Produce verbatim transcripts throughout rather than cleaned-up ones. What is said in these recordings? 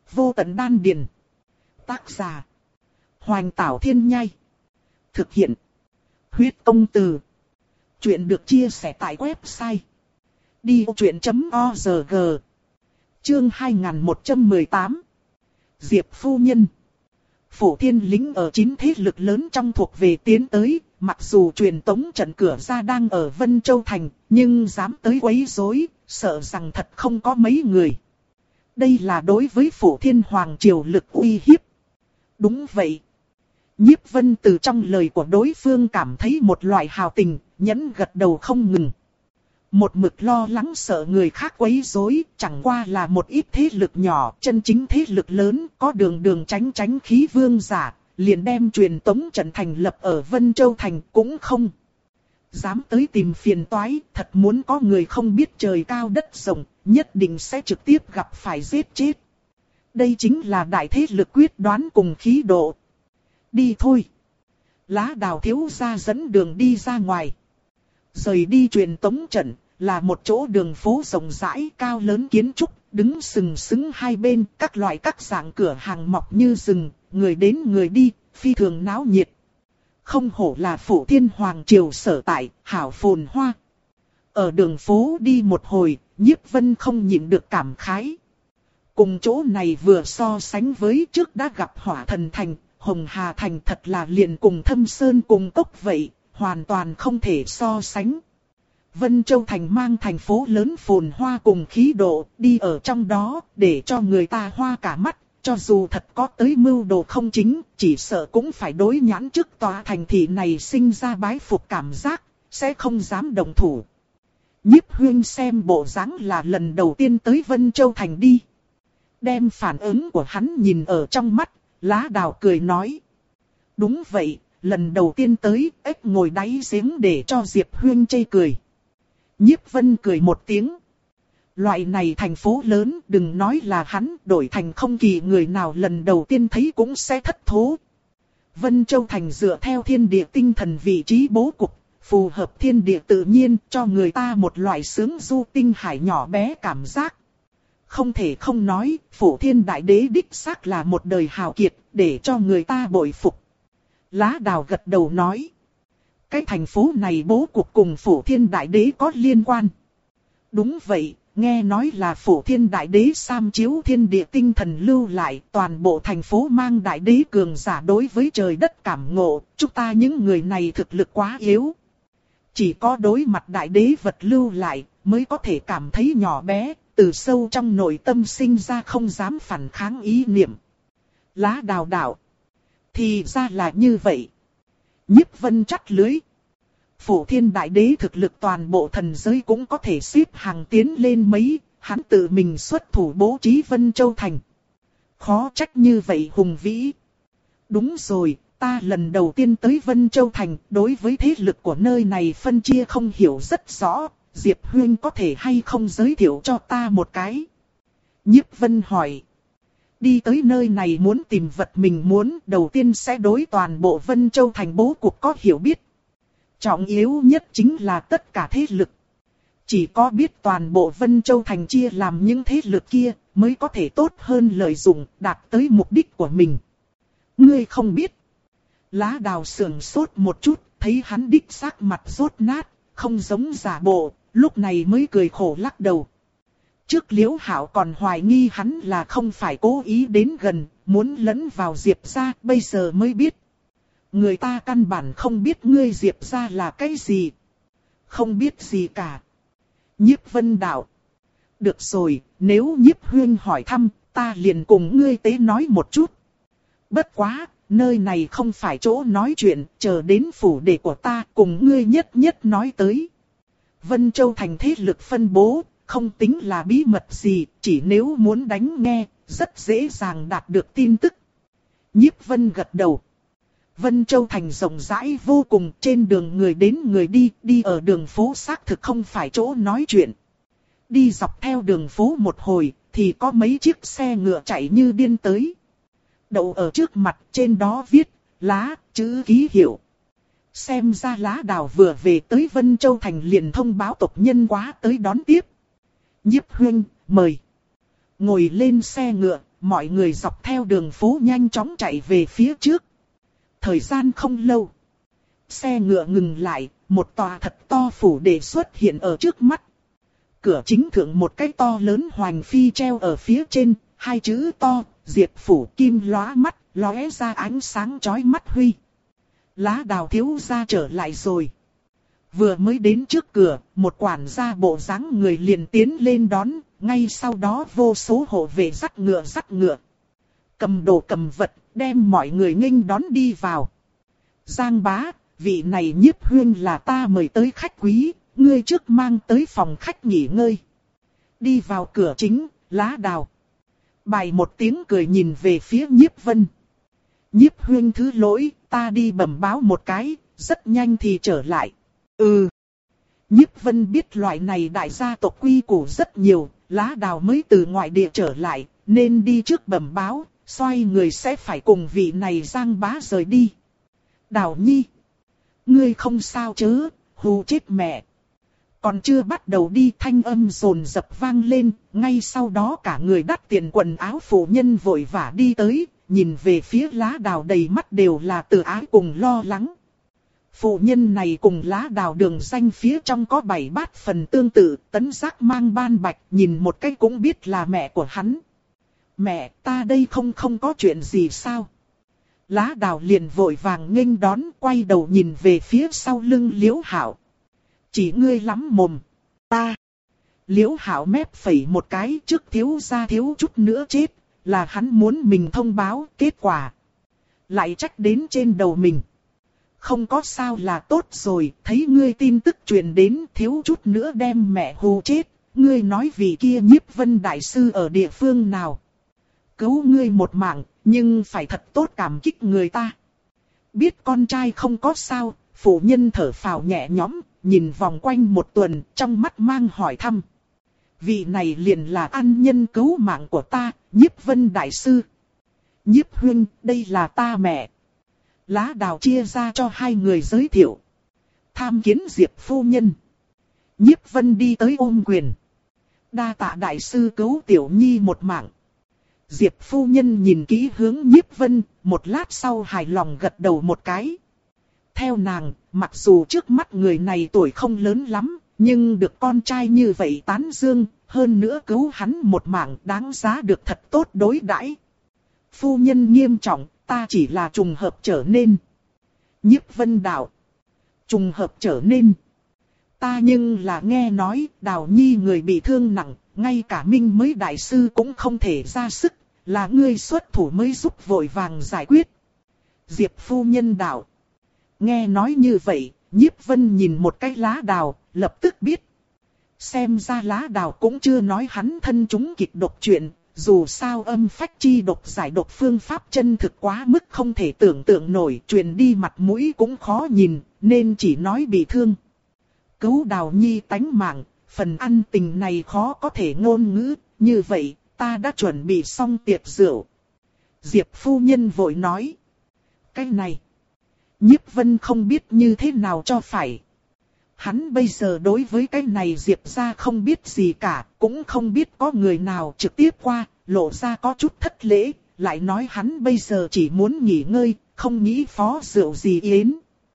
Vô tận đan điền. Tác giả. Hoành Tảo Thiên Nhai. Thực hiện. Huyết Công Từ. Chuyện được chia sẻ tại website đi vô chuyện chấm org. Chương hai nghìn một trăm mười tám. Diệp phu nhân. Phổ Thiên lính ở chín thế lực lớn trong thuộc về tiến tới, mặc dù truyền tống trận cửa ra đang ở Vân Châu Thành, nhưng dám tới quấy rối, sợ rằng thật không có mấy người. Đây là đối với Phổ Thiên Hoàng Triều lực uy hiếp. Đúng vậy. Nhiếp Vân từ trong lời của đối phương cảm thấy một loại hào tình, nhẫn gật đầu không ngừng. Một mực lo lắng sợ người khác quấy rối, chẳng qua là một ít thế lực nhỏ, chân chính thế lực lớn, có đường đường tránh tránh khí vương giả, liền đem truyền tống trận thành lập ở Vân Châu Thành cũng không dám tới tìm phiền toái, thật muốn có người không biết trời cao đất rộng, nhất định sẽ trực tiếp gặp phải giết chết. Đây chính là đại thế lực quyết đoán cùng khí độ. Đi thôi. Lá Đào thiếu gia dẫn đường đi ra ngoài. Rời đi truyền tống trận, là một chỗ đường phố rộng rãi cao lớn kiến trúc, đứng sừng sững hai bên, các loại các dạng cửa hàng mọc như rừng, người đến người đi, phi thường náo nhiệt. Không hổ là Phổ Thiên Hoàng Triều sở tại, hảo phồn hoa. Ở đường phố đi một hồi, Nhiếp Vân không nhịn được cảm khái. Cùng chỗ này vừa so sánh với trước đã gặp Hỏa Thần Thành, Hồng Hà Thành thật là liền cùng Thâm Sơn cùng cốc vậy, hoàn toàn không thể so sánh. Vân Châu Thành mang thành phố lớn phồn hoa cùng khí độ, đi ở trong đó, để cho người ta hoa cả mắt, cho dù thật có tới mưu đồ không chính, chỉ sợ cũng phải đối nhãn trước tòa thành thị này sinh ra bái phục cảm giác, sẽ không dám đồng thủ. Nhiếp Huyên xem bộ dáng là lần đầu tiên tới Vân Châu Thành đi. Đem phản ứng của hắn nhìn ở trong mắt, Lá Đào cười nói. Đúng vậy, lần đầu tiên tới, ếch ngồi đáy giếng để cho Diệp Huyên chê cười. Nhiếp Vân cười một tiếng. Loại này thành phố lớn, đừng nói là hắn, đổi thành không kỳ người nào lần đầu tiên thấy cũng sẽ thất thố. Vân Châu Thành dựa theo thiên địa tinh thần vị trí bố cục, phù hợp thiên địa tự nhiên, cho người ta một loại sướng du tinh hải nhỏ bé cảm giác. Không thể không nói, Phổ Thiên Đại Đế đích xác là một đời hào kiệt, để cho người ta bội phục. Lá Đào gật đầu nói. Cái thành phố này bố cục cùng Phổ Thiên Đại Đế có liên quan. Đúng vậy, nghe nói là Phổ Thiên Đại Đế Sam chiếu thiên địa tinh thần lưu lại, toàn bộ thành phố mang Đại Đế cường giả đối với trời đất cảm ngộ, chúng ta những người này thực lực quá yếu. Chỉ có đối mặt Đại Đế vật lưu lại, mới có thể cảm thấy nhỏ bé, từ sâu trong nội tâm sinh ra không dám phản kháng ý niệm. Lá Đào đạo. Thì ra là như vậy. Nhiếp Vân chắt lưới. Phổ Thiên Đại Đế thực lực toàn bộ thần giới cũng có thể xếp hàng tiến lên mấy, hắn tự mình xuất thủ bố trí Vân Châu Thành. Khó trách như vậy hùng vĩ. Đúng rồi, ta lần đầu tiên tới Vân Châu Thành, đối với thế lực của nơi này phân chia không hiểu rất rõ, Diệp Huyên có thể hay không giới thiệu cho ta một cái? Nhiếp Vân hỏi. Đi tới nơi này muốn tìm vật mình muốn, đầu tiên sẽ đối toàn bộ Vân Châu Thành bố cục có hiểu biết. Trọng yếu nhất chính là tất cả thế lực. Chỉ có biết toàn bộ Vân Châu Thành chia làm những thế lực kia, mới có thể tốt hơn lợi dụng, đạt tới mục đích của mình. Ngươi không biết. Lá Đào sườn sốt một chút, thấy hắn đích xác mặt rốt nát, không giống giả bộ, lúc này mới cười khổ lắc đầu. Trước Liễu Hạo còn hoài nghi hắn là không phải cố ý đến gần, muốn lẫn vào Diệp gia, bây giờ mới biết. Người ta căn bản không biết ngươi Diệp gia là cái gì. Không biết gì cả. Nhiếp Vân đạo. Được rồi, nếu Nhiếp Huyên hỏi thăm, ta liền cùng ngươi tế nói một chút. Bất quá, nơi này không phải chỗ nói chuyện, chờ đến phủ đệ của ta cùng ngươi nhất nhất nói tới. Vân Châu Thành thế lực phân bố, không tính là bí mật gì, chỉ nếu muốn đánh nghe, rất dễ dàng đạt được tin tức. Nhiếp Vân gật đầu. Vân Châu Thành rộng rãi vô cùng, trên đường người đến người đi, đi ở đường phố xác thực không phải chỗ nói chuyện. Đi dọc theo đường phố một hồi, thì có mấy chiếc xe ngựa chạy như điên tới. Đậu ở trước mặt, trên đó viết, lá, chữ ký hiệu. Xem ra Lá Đào vừa về tới Vân Châu Thành liền thông báo tộc nhân quá tới đón tiếp. Nhiếp Huyên, mời. Ngồi lên xe ngựa, mọi người dọc theo đường phố nhanh chóng chạy về phía trước. Thời gian không lâu. Xe ngựa ngừng lại, một tòa thật to phủ đệ xuất hiện ở trước mắt. Cửa chính thượng một cái to lớn hoành phi treo ở phía trên, hai chữ to, Diệp phủ kim lóa mắt, lóe ra ánh sáng chói mắt huy. Lá Đào thiếu gia trở lại rồi. Vừa mới đến trước cửa, một quản gia bộ dáng người liền tiến lên đón, ngay sau đó vô số hộ vệ dắt ngựa dắt ngựa. Cầm đồ cầm vật, đem mọi người nghênh đón đi vào. Giang bá, vị này Nhiếp Huyên là ta mời tới khách quý, ngươi trước mang tới phòng khách nghỉ ngơi. Đi vào cửa chính, Lá Đào. Bài một tiếng cười nhìn về phía Nhiếp Vân. Nhiếp Huyên thứ lỗi, ta đi bẩm báo một cái, rất nhanh thì trở lại. Ừ. Nhiếp Vân biết loại này đại gia tộc quy củ rất nhiều, Lá Đào mới từ ngoại địa trở lại, nên đi trước bẩm báo, xoay người sẽ phải cùng vị này Giang bá rời đi. Đào Nhi. Ngươi không sao chứ, hù chết mẹ. Còn chưa bắt đầu đi thanh âm rồn rập vang lên, ngay sau đó cả người đắt tiền quần áo phụ nhân vội vã đi tới, nhìn về phía Lá Đào đầy mắt đều là tự ái cùng lo lắng. Phụ nhân này cùng Lá Đào đường danh phía trong có bảy bát phần tương tự, tấn giác mang ban bạch, nhìn một cái cũng biết là mẹ của hắn. Mẹ, ta đây không không có chuyện gì sao? Lá Đào liền vội vàng nghênh đón, quay đầu nhìn về phía sau lưng Liễu Hạo. Chỉ ngươi lắm mồm. Ta. Liễu Hạo mép phẩy một cái, trước thiếu gia thiếu chút nữa chết, là hắn muốn mình thông báo, kết quả lại trách đến trên đầu mình. Không có sao là tốt rồi, thấy ngươi tin tức truyền đến, thiếu chút nữa đem mẹ hù chết. Ngươi nói vì kia Nhiếp Vân đại sư ở địa phương nào? Cứu ngươi một mạng, nhưng phải thật tốt cảm kích người ta. Biết con trai không có sao, phụ nhân thở phào nhẹ nhõm, nhìn vòng quanh một tuần, trong mắt mang hỏi thăm. Vị này liền là ân nhân cứu mạng của ta, Nhiếp Vân đại sư. Nhiếp Huyên, đây là ta mẹ. Lá Đào chia ra cho hai người giới thiệu. Tham kiến Diệp phu nhân. Nhiếp Vân đi tới ôm quyền. Đa tạ đại sư cứu tiểu nhi một mạng. Diệp phu nhân nhìn kỹ hướng Nhiếp Vân, một lát sau hài lòng gật đầu một cái. Theo nàng, mặc dù trước mắt người này tuổi không lớn lắm, nhưng được con trai như vậy tán dương, hơn nữa cứu hắn một mạng đáng giá được thật tốt đối đãi. Phu nhân nghiêm trọng, ta chỉ là trùng hợp trở nên. Nhiếp Vân đạo. Trùng hợp trở nên. Ta nhưng là nghe nói, Đào Nhi người bị thương nặng, ngay cả Minh mới đại sư cũng không thể ra sức, là ngươi xuất thủ mới giúp vội vàng giải quyết. Diệp phu nhân đạo. Nghe nói như vậy, Nhiếp Vân nhìn một cái Lá Đào, lập tức biết. Xem ra Lá Đào cũng chưa nói hắn thân chúng kịch độc chuyện, dù sao âm phách chi độc giải độc phương pháp chân thực quá mức không thể tưởng tượng nổi, truyền đi mặt mũi cũng khó nhìn, nên chỉ nói bị thương. Cứu Đào Nhi tánh mạng, phần ăn tình này khó có thể ngôn ngữ, như vậy, ta đã chuẩn bị xong tiệc rượu. Diệp phu nhân vội nói. Cái này, Nhiếp Vân không biết như thế nào cho phải. Hắn bây giờ đối với cái này Diệp ra không biết gì cả, cũng không biết có người nào trực tiếp qua, lộ ra có chút thất lễ, lại nói hắn bây giờ chỉ muốn nghỉ ngơi, không nghĩ phó rượu gì yến.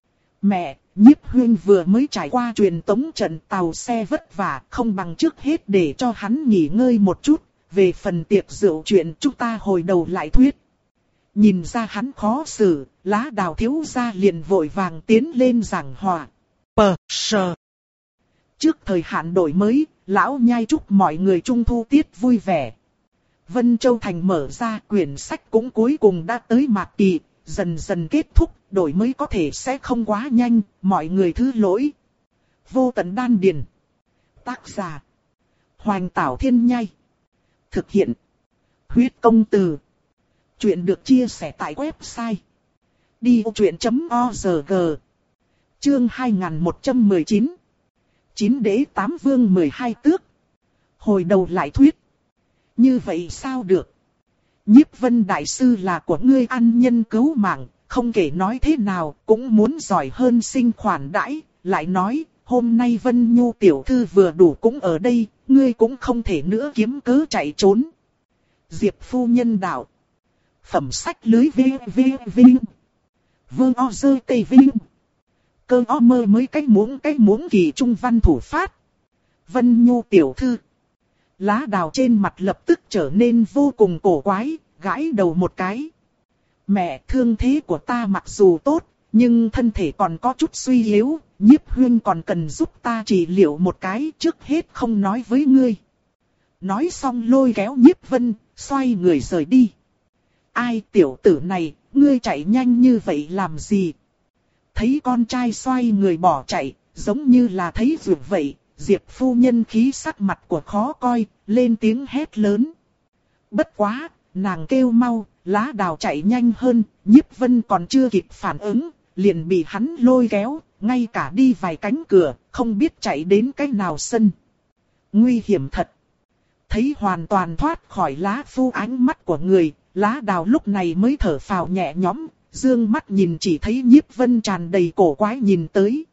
Mẹ, Nhiếp Huyên vừa mới trải qua truyền tống trận tàu xe vất vả, không bằng trước hết để cho hắn nghỉ ngơi một chút, về phần tiệc rượu chuyện chúng ta hồi đầu lại thuyết. Nhìn ra hắn khó xử, Lá Đào thiếu gia liền vội vàng tiến lên giảng hòa. Pờ, sờ. Trước thời hạn đổi mới, lão nhai chúc mọi người trung thu tiết vui vẻ. Vân Châu Thành mở ra, quyển sách cũng cuối cùng đã tới mạc kỳ, dần dần kết thúc, đổi mới có thể sẽ không quá nhanh, mọi người thứ lỗi. Vô tận đan điền. Tác giả. Hoành Tảo Thiên Nhai. Thực hiện. Huyết Công Từ. Chuyện được chia sẻ tại website đi vô chuyện chấm org. Chương hai nghìn một trăm mười chín. Chín đế tám vương mười hai tước. Hồi đầu lại thuyết. Như vậy sao được? Nhiếp Vân đại sư là của ngươi ăn nhân cứu mạng, không kể nói thế nào cũng muốn giỏi hơn sinh khoản đãi. Lại nói, hôm nay Vân Nhu tiểu thư vừa đủ cũng ở đây, ngươi cũng không thể nữa kiếm cớ chạy trốn. Diệp phu nhân đạo. Phẩm sách lưới vê vê vê. Vương o dơ tê vinh. Cơ o mơ mới cái muỗng cái muỗng kỳ trung văn thủ phát. Vân Nhu tiểu thư. Lá đào trên mặt lập tức trở nên vô cùng cổ quái, gãi đầu một cái. Mẹ, thương thế của ta mặc dù tốt, nhưng thân thể còn có chút suy yếu, Nhiếp Huyên còn cần giúp ta trị liệu một cái, trước hết không nói với ngươi. Nói xong lôi kéo Nhiếp Vân, xoay người rời đi. Ai tiểu tử này, ngươi chạy nhanh như vậy làm gì? Thấy con trai xoay người bỏ chạy, giống như là thấy ruột vậy, Diệp phu nhân khí sắc mặt của khó coi, lên tiếng hét lớn. Bất quá, nàng kêu mau, Lá Đào chạy nhanh hơn, Nhiếp Vân còn chưa kịp phản ứng, liền bị hắn lôi kéo, ngay cả đi vài cánh cửa, không biết chạy đến cái nào sân. Nguy hiểm thật. Thấy hoàn toàn thoát khỏi Lá Phu ánh mắt của người, Lá Đào lúc này mới thở phào nhẹ nhõm, dương mắt nhìn chỉ thấy Nhiếp Vân tràn đầy cổ quái nhìn tới.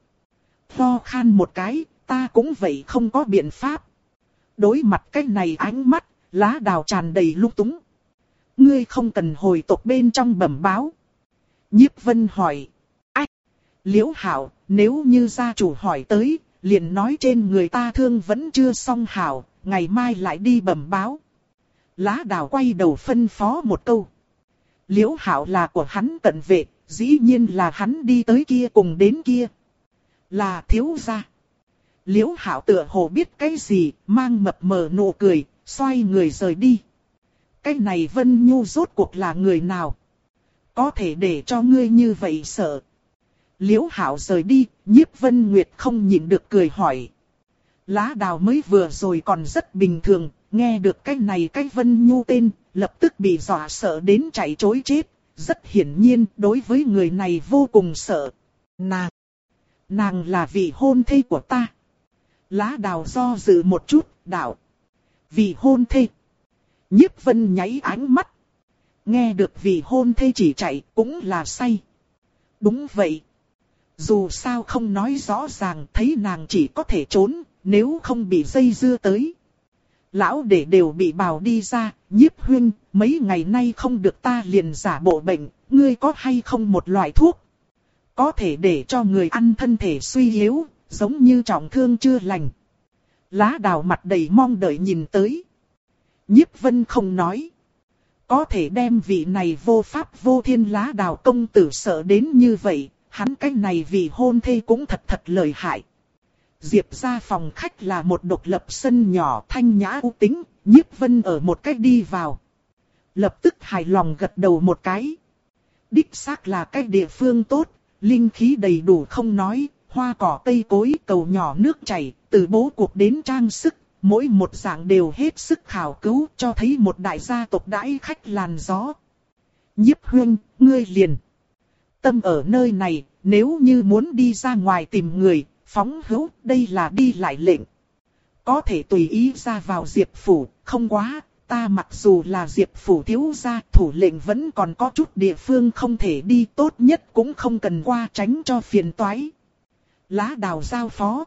Ho khan một cái, ta cũng vậy không có biện pháp. Đối mặt cái này ánh mắt, Lá Đào tràn đầy lung túng. Ngươi không cần hồi tộc bên trong bẩm báo. Nhiếp Vân hỏi. Ách! Liễu Hảo, nếu như gia chủ hỏi tới, liền nói trên người ta thương vẫn chưa xong hảo, ngày mai lại đi bẩm báo. Lá Đào quay đầu phân phó một câu. Liễu Hảo là của hắn cận vệ, dĩ nhiên là hắn đi tới kia cùng đến kia. Là thiếu gia. Liễu Hảo tựa hồ biết cái gì, mang mập mờ nụ cười, xoay người rời đi. Cái này Vân Nhu rốt cuộc là người nào? Có thể để cho ngươi như vậy sợ. Liễu Hảo rời đi, Nhiếp Vân Nguyệt không nhịn được cười hỏi. Lá Đào mới vừa rồi còn rất bình thường, nghe được cái này cái Vân Nhu tên, lập tức bị dọa sợ đến chạy trối chết. Rất hiển nhiên, đối với người này vô cùng sợ. Nàng! Nàng là vị hôn thê của ta. Lá Đào do dự một chút, đạo. Vị hôn thê. Nhiếp Vân nháy ánh mắt. Nghe được vị hôn thê chỉ chạy cũng là say. Đúng vậy. Dù sao không nói rõ ràng thấy nàng chỉ có thể trốn, nếu không bị dây dưa tới. Lão để đều bị bào đi ra, Nhiếp Huyên, mấy ngày nay không được ta liền giả bộ bệnh, ngươi có hay không một loại thuốc? Có thể để cho người ăn thân thể suy yếu, giống như trọng thương chưa lành. Lá Đào mặt đầy mong đợi nhìn tới. Nhiếp Vân không nói. Có thể đem vị này vô pháp vô thiên Lá Đào công tử sợ đến như vậy, hắn cái này vì hôn thê cũng thật thật lợi hại. Diệp ra phòng khách là một độc lập sân nhỏ thanh nhã u tính, Nhiếp Vân ở một cách đi vào. Lập tức hài lòng gật đầu một cái. Đích xác là cái địa phương tốt, linh khí đầy đủ không nói, hoa cỏ cây cối cầu nhỏ nước chảy, từ bố cuộc đến trang sức, mỗi một dạng đều hết sức khảo cứu cho thấy một đại gia tộc đãi khách làn gió. Nhiếp Huyên, ngươi liền tâm ở nơi này, nếu như muốn đi ra ngoài tìm người, phóng hữu, đây là đi lại lệnh. Có thể tùy ý ra vào Diệp Phủ, không quá, ta mặc dù là Diệp Phủ thiếu gia, thủ lệnh vẫn còn có chút địa phương không thể đi, tốt nhất cũng không cần qua tránh cho phiền toái. Lá Đào giao phó.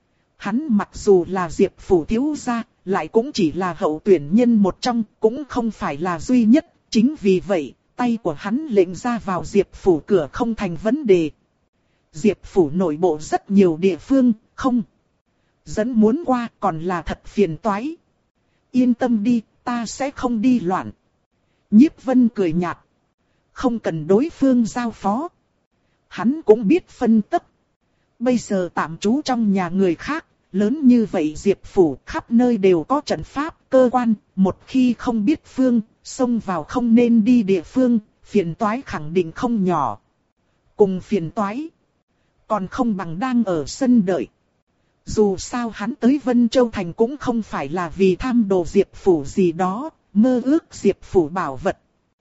Hắn mặc dù là Diệp Phủ thiếu gia, lại cũng chỉ là hậu tuyển nhân một trong, cũng không phải là duy nhất, chính vì vậy, tay của hắn lệnh ra vào Diệp Phủ cửa không thành vấn đề. Diệp Phủ nội bộ rất nhiều địa phương, không dẫn muốn qua còn là thật phiền toái. Yên tâm đi, ta sẽ không đi loạn. Nhiếp Vân cười nhạt. Không cần đối phương giao phó. Hắn cũng biết phân tích. Bây giờ tạm trú trong nhà người khác, lớn như vậy Diệp Phủ khắp nơi đều có trận pháp, cơ quan, một khi không biết phương, xông vào không nên đi địa phương, phiền toái khẳng định không nhỏ. Cùng phiền toái, còn không bằng đang ở sân đợi. Dù sao hắn tới Vân Châu Thành cũng không phải là vì tham đồ Diệp Phủ gì đó, mơ ước Diệp Phủ bảo vật.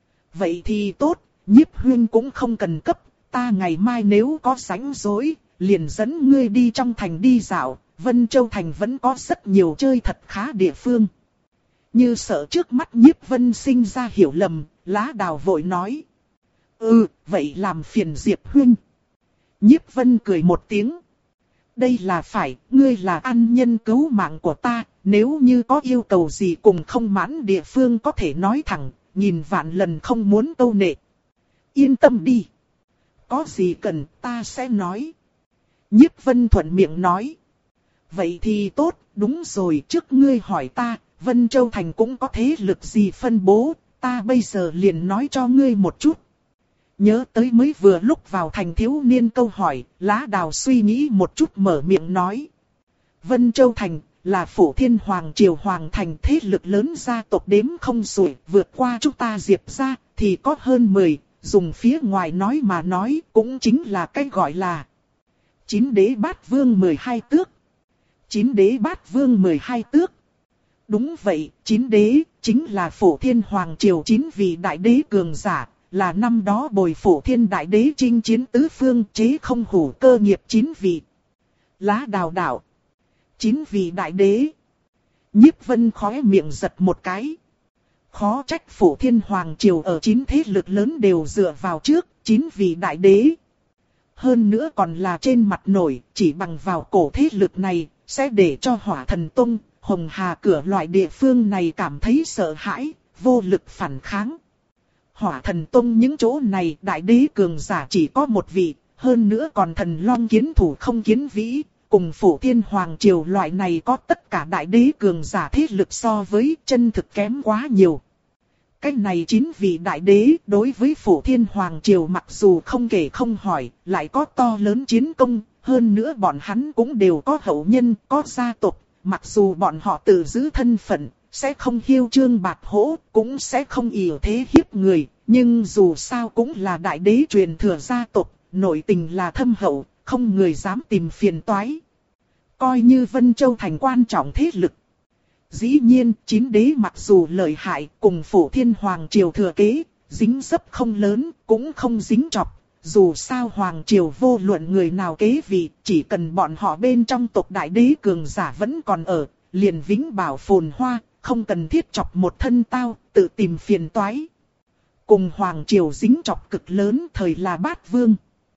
Vậy thì tốt, Nhiếp Huyên cũng không cần cấp, ta ngày mai nếu có rảnh rỗi, liền dẫn ngươi đi trong thành đi dạo, Vân Châu Thành vẫn có rất nhiều chơi thật khá địa phương. Như sợ trước mắt Nhiếp Vân sinh ra hiểu lầm, Lá Đào vội nói. Ừ, vậy làm phiền Diệp Huyên. Nhiếp Vân cười một tiếng. Đây là phải, ngươi là ân nhân cứu mạng của ta, nếu như có yêu cầu gì cùng không mãn địa phương có thể nói thẳng, nghìn vạn lần không muốn câu nệ. Yên tâm đi. Có gì cần ta sẽ nói. Nhiếp Vân thuận miệng nói. Vậy thì tốt, đúng rồi, trước ngươi hỏi ta, Vân Châu Thành cũng có thế lực gì phân bố, ta bây giờ liền nói cho ngươi một chút. Nhớ tới mới vừa lúc vào thành thiếu niên câu hỏi, Lá Đào suy nghĩ một chút mở miệng nói. Vân Châu Thành là Phổ Thiên Hoàng Triều Hoàng Thành, thế lực lớn gia tộc đếm không xuể, vượt qua chúng ta Diệp gia thì có hơn mười, dùng phía ngoài nói mà nói cũng chính là cái gọi là Chín đế bát vương mười hai tước. Chín đế bát vương mười hai tước. Đúng vậy, chín đế chính là Phổ Thiên Hoàng Triều chín vị đại đế cường giả, là năm đó bồi Phổ Thiên đại đế chinh chiến tứ phương chế không hủ cơ nghiệp chín vị. Lá Đào đảo. Chín vị đại đế. Nhiếp Vân khóe miệng giật một cái. Khó trách Phổ Thiên Hoàng Triều ở chín thế lực lớn đều dựa vào trước, chín vị đại đế. Hơn nữa còn là trên mặt nổi, chỉ bằng vào cổ thế lực này, sẽ để cho Hỏa Thần Tông, Hồng Hà cửa loại địa phương này cảm thấy sợ hãi, vô lực phản kháng. Hỏa Thần Tông những chỗ này đại đế cường giả chỉ có một vị, hơn nữa còn thần long kiến thủ không kiến vĩ, cùng Phổ Thiên Hoàng Triều loại này có tất cả đại đế cường giả thế lực so với chân thực kém quá nhiều. Cái này chín vị đại đế đối với Phổ Thiên Hoàng Triều mặc dù không kể không hỏi, lại có to lớn chiến công, hơn nữa bọn hắn cũng đều có hậu nhân, có gia tộc, mặc dù bọn họ tự giữ thân phận, sẽ không hiêu trương bạt hỗ, cũng sẽ không ỷ thế hiếp người, nhưng dù sao cũng là đại đế truyền thừa gia tộc, nội tình là thâm hậu, không người dám tìm phiền toái. Coi như Vân Châu Thành quan trọng thế lực. Dĩ nhiên, chín đế mặc dù lợi hại, cùng Phổ Thiên Hoàng Triều thừa kế, dính dấp không lớn, cũng không dính chọc. Dù sao Hoàng Triều vô luận người nào kế vị, chỉ cần bọn họ bên trong tộc đại đế cường giả vẫn còn ở, liền vĩnh bảo phồn hoa, không cần thiết chọc một thân tao, tự tìm phiền toái. Cùng Hoàng Triều dính chọc cực lớn thời là Bát Vương.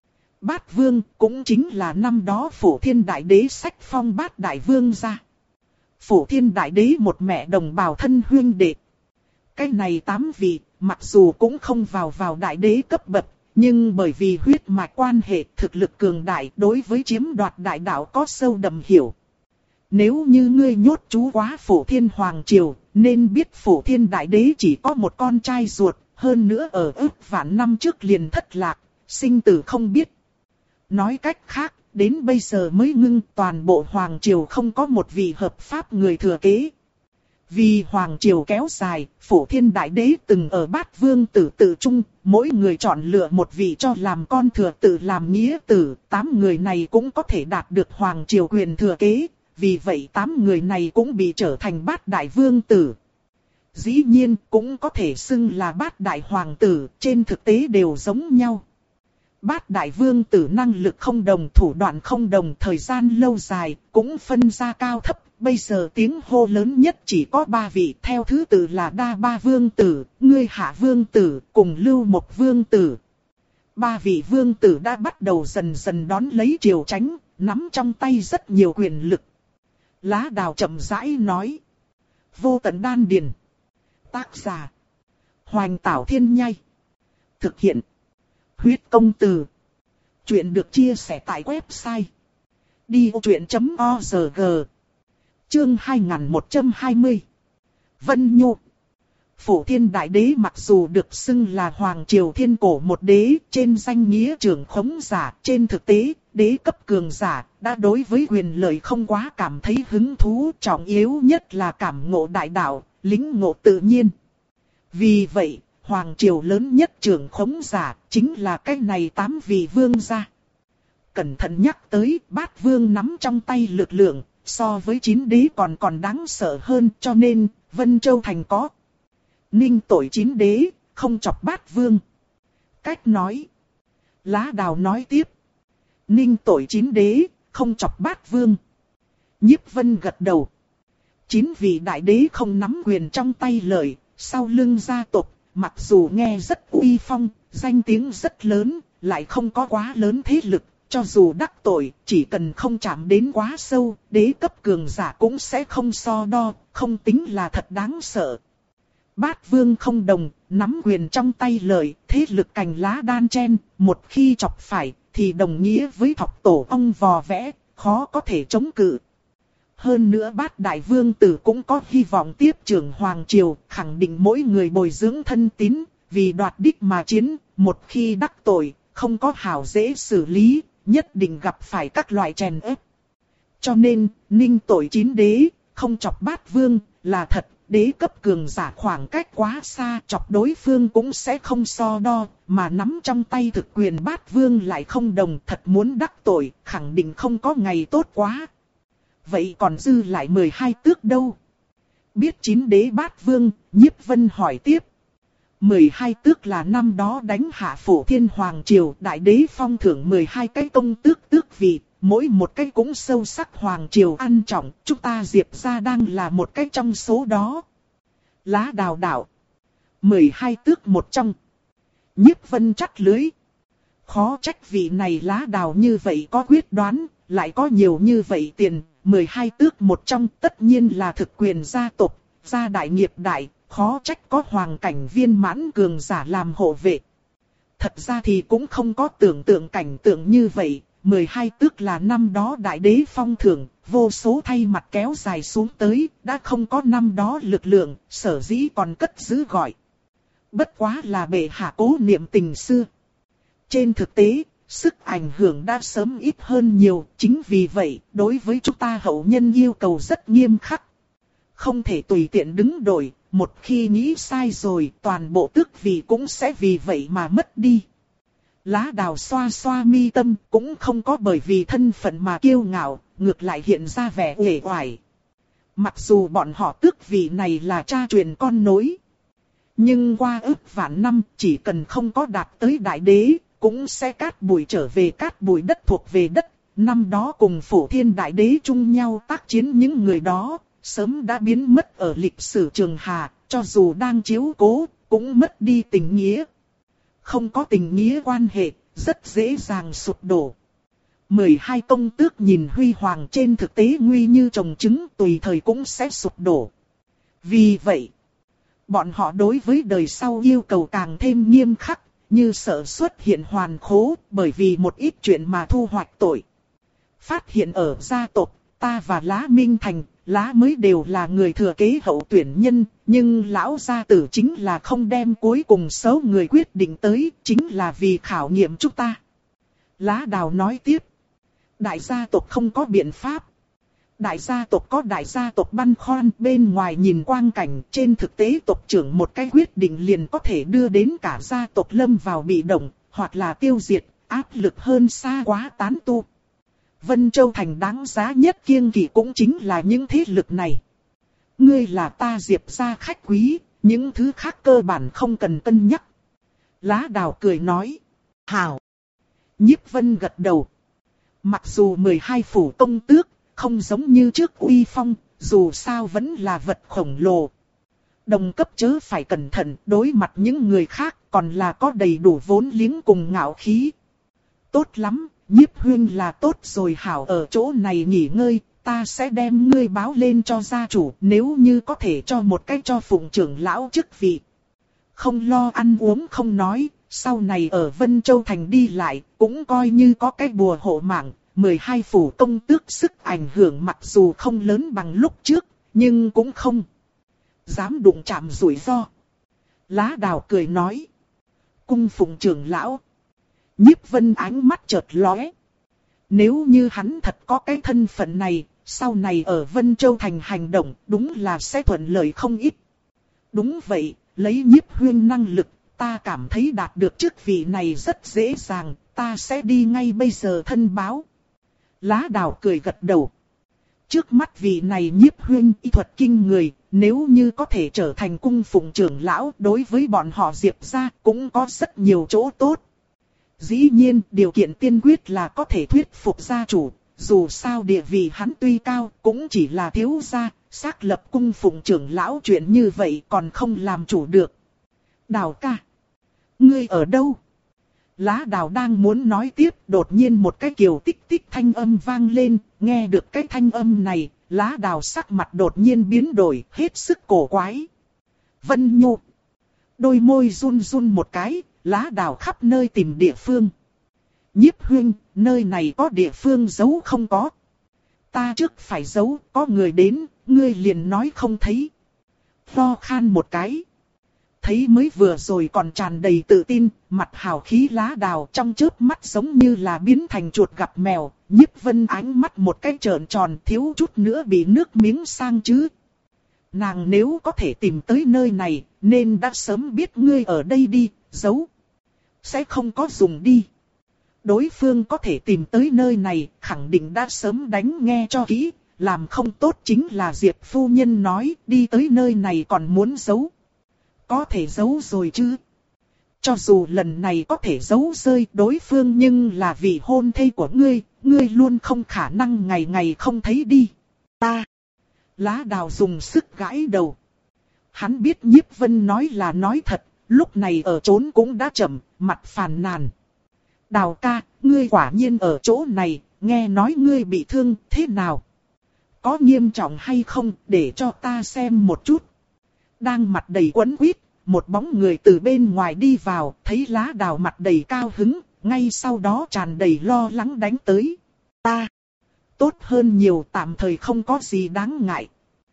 Bát Vương cũng chính là năm đó Phổ Thiên Đại Đế sách phong Bát Đại Vương ra. Phổ Thiên Đại Đế một mẹ đồng bào thân huynh đệ. Cái này tám vị, mặc dù cũng không vào vào đại đế cấp bậc, nhưng bởi vì huyết mạch quan hệ thực lực cường đại đối với chiếm đoạt đại đạo có sâu đậm hiểu. Nếu như ngươi nhốt chú quá Phổ Thiên Hoàng Triều, nên biết Phổ Thiên Đại Đế chỉ có một con trai ruột, hơn nữa ở ước vạn năm trước liền thất lạc, sinh tử không biết. Nói cách khác, đến bây giờ mới ngưng toàn bộ Hoàng Triều không có một vị hợp pháp người thừa kế. Vì Hoàng Triều kéo dài, Phổ Thiên Đại Đế từng ở Bát Vương tử tự trung, mỗi người chọn lựa một vị cho làm con thừa tự làm nghĩa tử, tám người này cũng có thể đạt được Hoàng Triều quyền thừa kế, vì vậy tám người này cũng bị trở thành Bát Đại Vương tử. Dĩ nhiên cũng có thể xưng là Bát Đại Hoàng tử, trên thực tế đều giống nhau. Bát Đại Vương tử năng lực không đồng, thủ đoạn không đồng, thời gian lâu dài, cũng phân ra cao thấp. Bây giờ tiếng hô lớn nhất chỉ có ba vị, theo thứ tự là Đa Ba Vương tử, Ngươi Hạ Vương tử, cùng Lưu Một Vương tử. Ba vị vương tử đã bắt đầu dần dần đón lấy triều chánh, nắm trong tay rất nhiều quyền lực. Lá Đào chậm rãi nói. Vô Tận Đan Điền. Tác giả. Hoành Tảo Thiên Nhai. Thực hiện. Huyết Công Từ. Chuyện được chia sẻ tại website đi vô chuyện chấm org. Chương hai nghìn một trăm hai mươi. Vân Nhu. Phổ Thiên Đại Đế mặc dù được xưng là Hoàng Triều Thiên Cổ một đế, trên danh nghĩa trưởng khống giả, trên thực tế, đế cấp cường giả, đã đối với quyền lợi không quá cảm thấy hứng thú, trọng yếu nhất là cảm ngộ đại đạo, lĩnh ngộ tự nhiên. Vì vậy, Hoàng Triều lớn nhất trưởng khống giả, chính là cái này tám vị vương gia. Cẩn thận nhắc tới, Bát Vương nắm trong tay lực lượng, so với chín đế còn còn đáng sợ hơn, cho nên, Vân Châu Thành có ninh tội chín đế, không chọc Bát Vương. Cách nói. Lá Đào nói tiếp. Ninh tội chín đế, không chọc Bát Vương. Nhiếp Vân gật đầu. Chín vị đại đế không nắm quyền trong tay lợi, sau lưng gia tộc, mặc dù nghe rất uy phong, danh tiếng rất lớn, lại không có quá lớn thế lực, cho dù đắc tội, chỉ cần không chạm đến quá sâu, đế cấp cường giả cũng sẽ không so đo, không tính là thật đáng sợ. Bát Vương không đồng, nắm quyền trong tay lợi, thế lực cành lá đan chen, một khi chọc phải, thì đồng nghĩa với thọc tổ ong vò vẽ, khó có thể chống cự. Hơn nữa Bát Đại Vương Tử cũng có hy vọng tiếp trưởng Hoàng Triều, khẳng định mỗi người bồi dưỡng thân tín, vì đoạt đích mà chiến, một khi đắc tội, không có hảo dễ xử lý, nhất định gặp phải các loại chèn ép. Cho nên, ninh tội chín đế, không chọc Bát Vương, là thật, đế cấp cường giả khoảng cách quá xa, chọc đối phương cũng sẽ không so đo, mà nắm trong tay thực quyền Bát Vương lại không đồng, thật muốn đắc tội, khẳng định không có ngày tốt quá. Vậy còn dư lại mười hai tước đâu? Biết chín đế Bát Vương, Nhiếp Vân hỏi tiếp. mười hai tước là năm đó đánh hạ Phổ Thiên Hoàng Triều, đại đế phong thưởng mười hai cái công tước tước vị, mỗi một cái cũng sâu sắc Hoàng Triều ăn trọng, chúng ta Diệp gia đang là một cái trong số đó. Lá đào đảo. mười hai tước một trong. Nhiếp Vân chắt lưới. Khó trách vị này lá đào như vậy có quyết đoán, lại có nhiều như vậy tiền, mười hai tước một trong tất nhiên là thực quyền gia tộc, gia đại nghiệp đại, khó trách có hoàng cảnh viên mãn cường giả làm hộ vệ. Thật ra thì cũng không có tưởng tượng cảnh tượng như vậy, mười hai tước là năm đó đại đế phong thưởng, vô số thay mặt kéo dài xuống tới, đã không có năm đó lực lượng, sở dĩ còn cất giữ gọi. Bất quá là bệ hạ cố niệm tình xưa. Trên thực tế, sức ảnh hưởng đã sớm ít hơn nhiều, chính vì vậy, đối với chúng ta hậu nhân yêu cầu rất nghiêm khắc. Không thể tùy tiện đứng đổi, một khi nghĩ sai rồi, toàn bộ tước vị cũng sẽ vì vậy mà mất đi. Lá đào xoa xoa mi tâm, cũng không có bởi vì thân phận mà kiêu ngạo, ngược lại hiện ra vẻ uể oải. Mặc dù bọn họ tước vị này là cha truyền con nối, nhưng qua ức vạn năm, chỉ cần không có đạt tới đại đế, cũng sẽ cát bụi trở về cát bụi, đất thuộc về đất. Năm đó cùng Phổ Thiên đại đế chung nhau tác chiến những người đó, sớm đã biến mất ở lịch sử trường hà, cho dù đang chiếu cố, cũng mất đi tình nghĩa. Không có tình nghĩa quan hệ, rất dễ dàng sụp đổ. mười hai công tước nhìn huy hoàng trên thực tế nguy như trồng trứng, tùy thời cũng sẽ sụp đổ. Vì vậy, bọn họ đối với đời sau yêu cầu càng thêm nghiêm khắc, như sợ xuất hiện hoàn khố, bởi vì một ít chuyện mà thu hoạch tội. Phát hiện ở gia tộc, ta và Lá Minh Thành, Lá mới đều là người thừa kế hậu tuyển nhân, nhưng lão gia tử chính là không đem cuối cùng số người quyết định tới, chính là vì khảo nghiệm chúng ta. Lá Đào nói tiếp. Đại gia tộc không có biện pháp. Đại gia tộc có đại gia tộc băn khoăn, bên ngoài nhìn quang cảnh, trên thực tế tộc trưởng một cái quyết định liền có thể đưa đến cả gia tộc lâm vào bị động, hoặc là tiêu diệt, áp lực hơn xa quá tán tu. Vân Châu Thành đáng giá nhất kiêng kỵ cũng chính là những thế lực này. Ngươi là ta Diệp gia khách quý, những thứ khác cơ bản không cần cân nhắc. Lá Đào cười nói. Hảo. Nhiếp Vân gật đầu. Mặc dù mười hai phủ công tước, không giống như trước uy phong, dù sao vẫn là vật khổng lồ. Đồng cấp chớ phải cẩn thận, đối mặt những người khác còn là có đầy đủ vốn liếng cùng ngạo khí. Tốt lắm, Nhiếp Huyên là tốt rồi, hảo ở chỗ này nghỉ ngơi, ta sẽ đem ngươi báo lên cho gia chủ, nếu như có thể cho một cách cho phụng trưởng lão chức vị. Không lo ăn uống không nói, sau này ở Vân Châu Thành đi lại, cũng coi như có cái bùa hộ mạng. mười hai phủ công tước sức ảnh hưởng mặc dù không lớn bằng lúc trước, nhưng cũng không dám đụng chạm rủi ro. Lá Đào cười nói. Cung phụng trưởng lão. Nhiếp Vân ánh mắt chợt lóe. Nếu như hắn thật có cái thân phận này, sau này ở Vân Châu Thành hành động đúng là sẽ thuận lợi không ít. Đúng vậy, lấy Nhiếp Huyên năng lực, ta cảm thấy đạt được chức vị này rất dễ dàng, ta sẽ đi ngay bây giờ thân báo. Lá Đào cười gật đầu. Trước mắt vị này Nhiếp Huyên y thuật kinh người, nếu như có thể trở thành cung phụng trưởng lão, đối với bọn họ Diệp gia cũng có rất nhiều chỗ tốt. Dĩ nhiên, điều kiện tiên quyết là có thể thuyết phục gia chủ, dù sao địa vị hắn tuy cao, cũng chỉ là thiếu gia, xác lập cung phụng trưởng lão chuyện như vậy còn không làm chủ được. Đào ca, ngươi ở đâu? Lá đào đang muốn nói tiếp, đột nhiên một cái kiều tích tích thanh âm vang lên, nghe được cái thanh âm này, lá đào sắc mặt đột nhiên biến đổi, hết sức cổ quái. Vân Nhu. Đôi môi run run một cái, lá đào khắp nơi tìm địa phương. Nhiếp huynh, nơi này có địa phương giấu không có? Ta trước phải giấu, có người đến, ngươi liền nói không thấy. Lo khan một cái. Thấy mới vừa rồi còn tràn đầy tự tin, mặt hào khí lá đào trong chớp mắt giống như là biến thành chuột gặp mèo. Nhiếp Vân ánh mắt một cái trợn tròn, thiếu chút nữa bị nước miếng sang chứ. Nàng nếu có thể tìm tới nơi này, nên đã sớm biết ngươi ở đây đi, giấu. Sẽ không có dùng đi. Đối phương có thể tìm tới nơi này, khẳng định đã sớm đánh nghe cho kỹ. Làm không tốt chính là Diệp phu nhân nói, đi tới nơi này còn muốn giấu. Có thể giấu rồi chứ. Cho dù lần này có thể giấu rơi đối phương nhưng là vị hôn thê của ngươi, ngươi luôn không khả năng ngày ngày không thấy đi. Ta. Lá đào dùng sức gãi đầu. Hắn biết Nhiếp Vân nói là nói thật, lúc này ở trốn cũng đã chậm, mặt phàn nàn. Đào ca, ngươi quả nhiên ở chỗ này, nghe nói ngươi bị thương, thế nào? Có nghiêm trọng hay không, để cho ta xem một chút. Đang mặt đầy quấn quýt, một bóng người từ bên ngoài đi vào, thấy lá đào mặt đầy cao hứng, ngay sau đó tràn đầy lo lắng đánh tới. Ta, tốt hơn nhiều, tạm thời không có gì đáng ngại.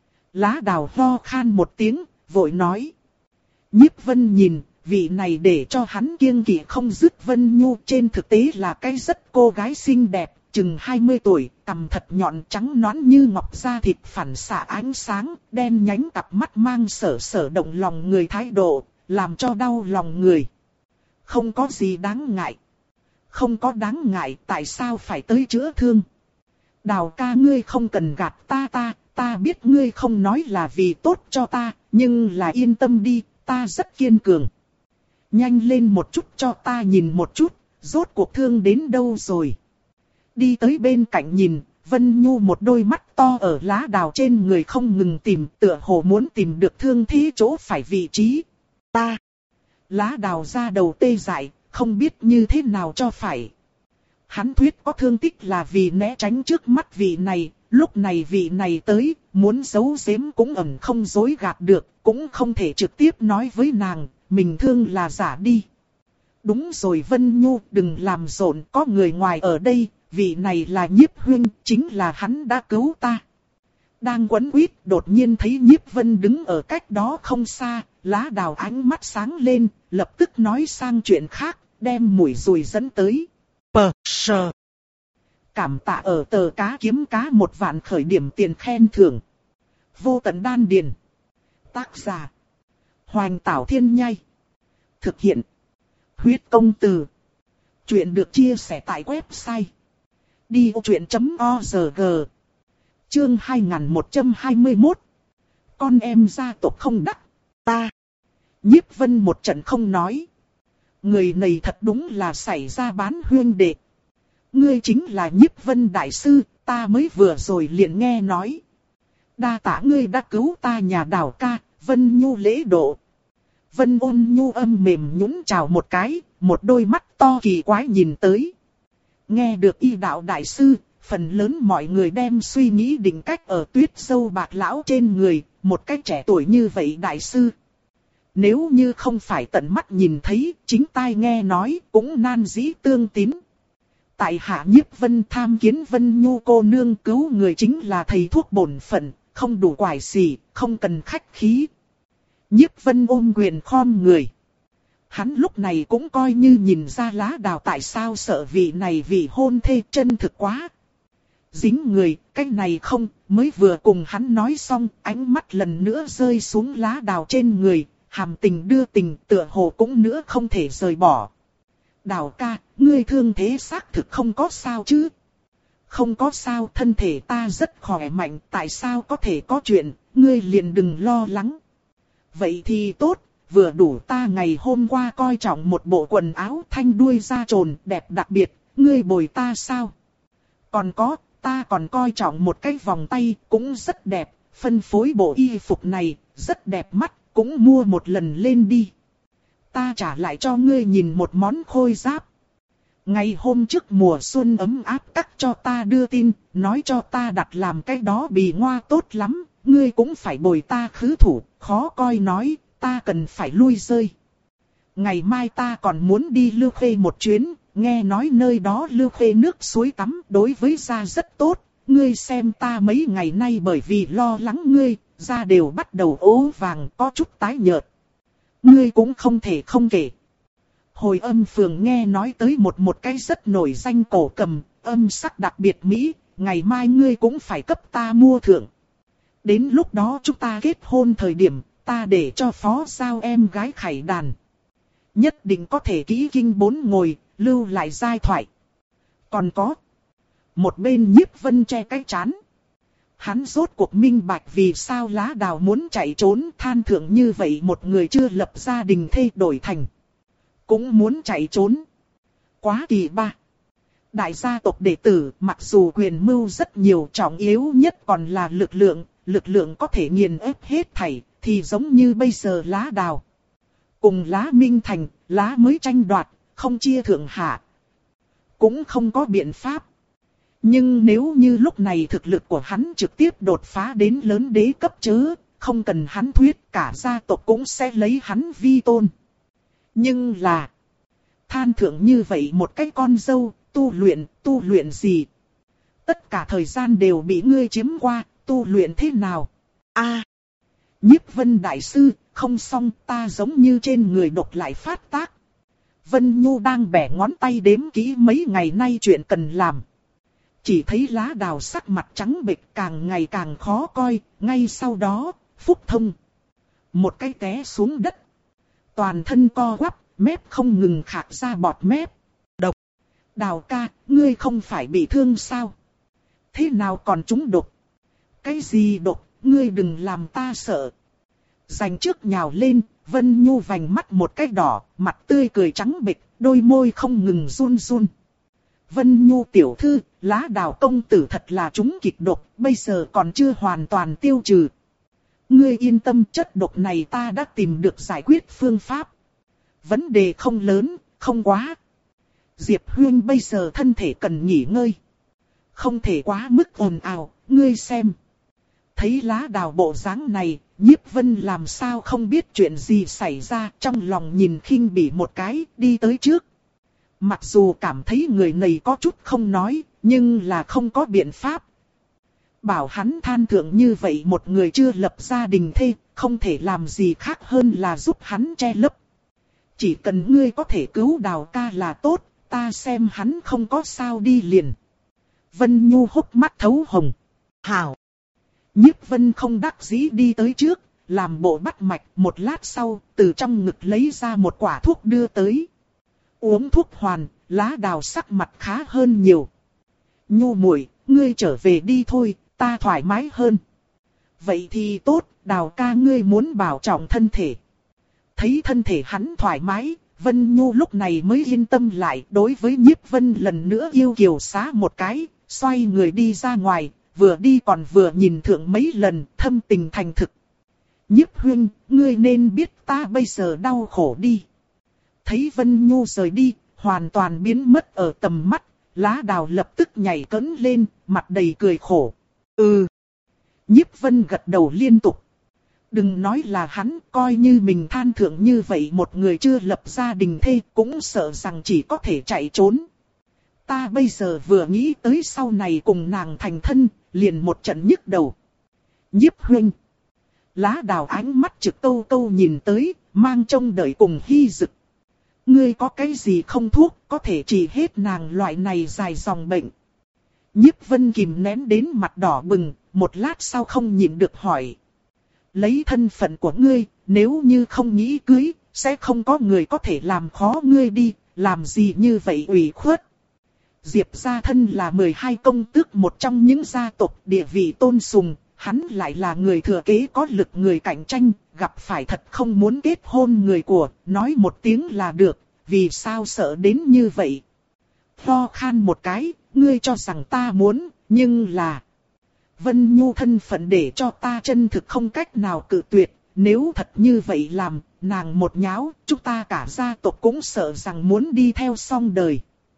Lá đào ho khan một tiếng, vội nói. Nhiếp Vân nhìn, vị này để cho hắn kiêng kỵ không dứt Vân Nhu trên thực tế là cái rất cô gái xinh đẹp, chừng hai mươi tuổi, cằm thật nhọn trắng nõn như ngọc da thịt phản xạ ánh sáng, đen nhánh cặp mắt mang sở sở động lòng người thái độ, làm cho đau lòng người. Không có gì đáng ngại. Không có đáng ngại, tại sao phải tới chữa thương? Đào ca ngươi không cần gạt ta ta, ta biết ngươi không nói là vì tốt cho ta, nhưng là yên tâm đi, ta rất kiên cường. Nhanh lên một chút cho ta nhìn một chút, rốt cuộc thương đến đâu rồi? Đi tới bên cạnh nhìn, Vân Nhu một đôi mắt to ở lá đào trên người không ngừng tìm, tựa hồ muốn tìm được thương thế chỗ phải vị trí. Ta. Lá đào ra đầu tê dại, không biết như thế nào cho phải. Hắn thuyết có thương tích là vì né tránh trước mắt vị này, lúc này vị này tới, muốn giấu giếm cũng ẩn không dối gạt được, cũng không thể trực tiếp nói với nàng, mình thương là giả đi. Đúng rồi Vân Nhu, đừng làm rộn, có người ngoài ở đây, vị này là Nhiếp huynh, chính là hắn đã cứu ta. Đang quấn quýt, đột nhiên thấy Nhiếp Vân đứng ở cách đó không xa, lá đào ánh mắt sáng lên, lập tức nói sang chuyện khác, đem mũi dùi dẫn tới. Pờ sờ. Cảm tạ ở tờ cá kiếm cá một vạn khởi điểm tiền khen thưởng. Vô tận đan điền. Tác giả. Hoành Tảo Thiên Nhai. Thực hiện. Huyết công từ. Chuyện được chia sẻ tại website. đi ô chuyện chấm org. Chương hai nghìn một trăm hai mươi mốt. Con em gia tộc không đắc. Ta. Nhiếp Vân một trận không nói. Người này thật đúng là xảy ra bán huyên đệ. Ngươi chính là Nhiếp Vân đại sư, ta mới vừa rồi liền nghe nói. Đa tạ ngươi đã cứu ta nhà Đào ca, Vân Nhu lễ độ. Vân Ôn Nhu âm mềm nhũn chào một cái, một đôi mắt to kỳ quái nhìn tới. Nghe được y đạo đại sư, phần lớn mọi người đem suy nghĩ định cách ở Tuyết Dâu Bạc lão trên người, một cách trẻ tuổi như vậy đại sư. Nếu như không phải tận mắt nhìn thấy, chính tai nghe nói, cũng nan dĩ tương tín. Tại hạ Nhiếp Vân tham kiến Vân Nhu cô nương cứu người chính là thầy thuốc bổn phận, không đủ quải xỉ, không cần khách khí. Nhiếp Vân ôm quyền khom người. Hắn lúc này cũng coi như nhìn ra lá đào tại sao sợ vị này vì hôn thê chân thực quá. Dính người, cái này không, mới vừa cùng hắn nói xong, ánh mắt lần nữa rơi xuống lá đào trên người, hàm tình đưa tình tựa hồ cũng nữa không thể rời bỏ. Đào ca, ngươi thương thế xác thực không có sao chứ? Không có sao, thân thể ta rất khỏe mạnh, tại sao có thể có chuyện, ngươi liền đừng lo lắng. Vậy thì tốt, vừa đủ ta ngày hôm qua coi trọng một bộ quần áo thanh đuôi da trồn đẹp đặc biệt, ngươi bồi ta sao? Còn có, ta còn coi trọng một cái vòng tay cũng rất đẹp, phân phối bộ y phục này, rất đẹp mắt, cũng mua một lần lên đi. Ta trả lại cho ngươi nhìn một món khôi giáp. Ngày hôm trước mùa xuân ấm áp cắt cho ta đưa tin, nói cho ta đặt làm cái đó bì ngoa tốt lắm, ngươi cũng phải bồi ta khứ thủ, khó coi nói, ta cần phải lui rơi. Ngày mai ta còn muốn đi Lưu Khê một chuyến, nghe nói nơi đó Lưu Khê nước suối tắm đối với da rất tốt, ngươi xem ta mấy ngày nay bởi vì lo lắng ngươi, da đều bắt đầu ố vàng có chút tái nhợt. Ngươi cũng không thể không kể. Hồi âm phường nghe nói tới một một cái rất nổi danh cổ cầm, âm sắc đặc biệt Mỹ, ngày mai ngươi cũng phải cấp ta mua thưởng. Đến lúc đó chúng ta kết hôn thời điểm, ta để cho phó giao em gái khải đàn. Nhất định có thể kỹ kinh bốn ngồi, lưu lại giai thoại. Còn có, một bên Nhiếp Vân che cái chán. Hắn rốt cuộc minh bạch vì sao Lá Đào muốn chạy trốn, than thượng như vậy một người chưa lập gia đình thê đổi thành. Cũng muốn chạy trốn. Quá kỳ ba. Đại gia tộc đệ tử mặc dù quyền mưu rất nhiều, trọng yếu nhất còn là lực lượng, lực lượng có thể nghiền ép hết thảy, thì giống như bây giờ Lá Đào. Cùng Lá Minh Thành, Lá mới tranh đoạt, không chia thượng hạ. Cũng không có biện pháp. Nhưng nếu như lúc này thực lực của hắn trực tiếp đột phá đến lớn đế cấp chớ, không cần hắn thuyết, cả gia tộc cũng sẽ lấy hắn vi tôn. Nhưng là, than thượng như vậy một cái con dâu, tu luyện, tu luyện gì? Tất cả thời gian đều bị ngươi chiếm qua, tu luyện thế nào? A, à, Nhiếp Vân đại sư, không xong, ta giống như trên người độc lại phát tác. Vân Nhu đang bẻ ngón tay đếm kỹ mấy ngày nay chuyện cần làm. Chỉ thấy Lá Đào sắc mặt trắng bệch càng ngày càng khó coi, ngay sau đó, Phúc Thông. Một cái té xuống đất. Toàn thân co quắp, mép không ngừng khạc ra bọt mép. Độc. Đào ca, ngươi không phải bị thương sao? Thế nào còn trúng độc? Cái gì độc, ngươi đừng làm ta sợ. Giành trước nhào lên, Vân Nhu vành mắt một cái đỏ, mặt tươi cười trắng bệch, đôi môi không ngừng run run. Vân Nhu tiểu thư, Lá Đào công tử thật là trúng kịch độc, bây giờ còn chưa hoàn toàn tiêu trừ. Ngươi yên tâm, chất độc này ta đã tìm được giải quyết phương pháp. Vấn đề không lớn, không quá. Diệp Huyên bây giờ thân thể cần nghỉ ngơi. Không thể quá mức ồn ào, ngươi xem. Thấy Lá Đào bộ dáng này, Nhiếp Vân làm sao không biết chuyện gì xảy ra, trong lòng nhìn khinh bỉ một cái, đi tới trước. Mặc dù cảm thấy người này có chút không nói, nhưng là không có biện pháp. Bảo hắn than thượng như vậy một người chưa lập gia đình thê, không thể làm gì khác hơn là giúp hắn che lấp. Chỉ cần ngươi có thể cứu Đào ca là tốt, ta xem hắn không có sao đi liền. Vân Nhu hốc mắt thấu hồng. Hảo. Nhiếp Vân không đắc dĩ đi tới trước, làm bộ bắt mạch, một lát sau, từ trong ngực lấy ra một quả thuốc đưa tới. Uống thuốc hoàn, Lá Đào sắc mặt khá hơn nhiều. Nhu muội, ngươi trở về đi thôi, ta thoải mái hơn. Vậy thì tốt, Đào ca ngươi muốn bảo trọng thân thể. Thấy thân thể hắn thoải mái, Vân Nhu lúc này mới yên tâm lại, đối với Nhiếp Vân lần nữa yêu kiều xá một cái, xoay người đi ra ngoài, vừa đi còn vừa nhìn thượng mấy lần, thâm tình thành thực. Nhiếp Huyên, ngươi nên biết ta bây giờ đau khổ đi. Thấy Vân Nhu rời đi, hoàn toàn biến mất ở tầm mắt, Lá Đào lập tức nhảy cẫng lên, mặt đầy cười khổ. Ừ. Nhiếp Vân gật đầu liên tục. Đừng nói là hắn, coi như mình than thượng như vậy một người chưa lập gia đình thê, cũng sợ rằng chỉ có thể chạy trốn. Ta bây giờ vừa nghĩ tới sau này cùng nàng thành thân, liền một trận nhức đầu. Nhiếp Huynh. Lá Đào ánh mắt trực câu câu nhìn tới, mang trông đợi cùng hy dực. Ngươi có cái gì không thuốc, có thể trị hết nàng loại này dài dòng bệnh. Nhiếp Vân kìm nén đến mặt đỏ bừng, một lát sau không nhịn được hỏi. Lấy thân phận của ngươi, nếu như không nghĩ cưới, sẽ không có người có thể làm khó ngươi đi, làm gì như vậy ủy khuất. Diệp gia thân là mười hai công tước một trong những gia tộc địa vị tôn sùng, hắn lại là người thừa kế có lực người cạnh tranh, gặp phải thật không muốn kết hôn người của, nói một tiếng là được, vì sao sợ đến như vậy. Ho khan một cái, ngươi cho rằng ta muốn, nhưng là... Vân Nhu thân phận để cho ta chân thực không cách nào cự tuyệt, nếu thật như vậy làm, nàng một nháo, chúng ta cả gia tộc cũng sợ rằng muốn đi theo song đời.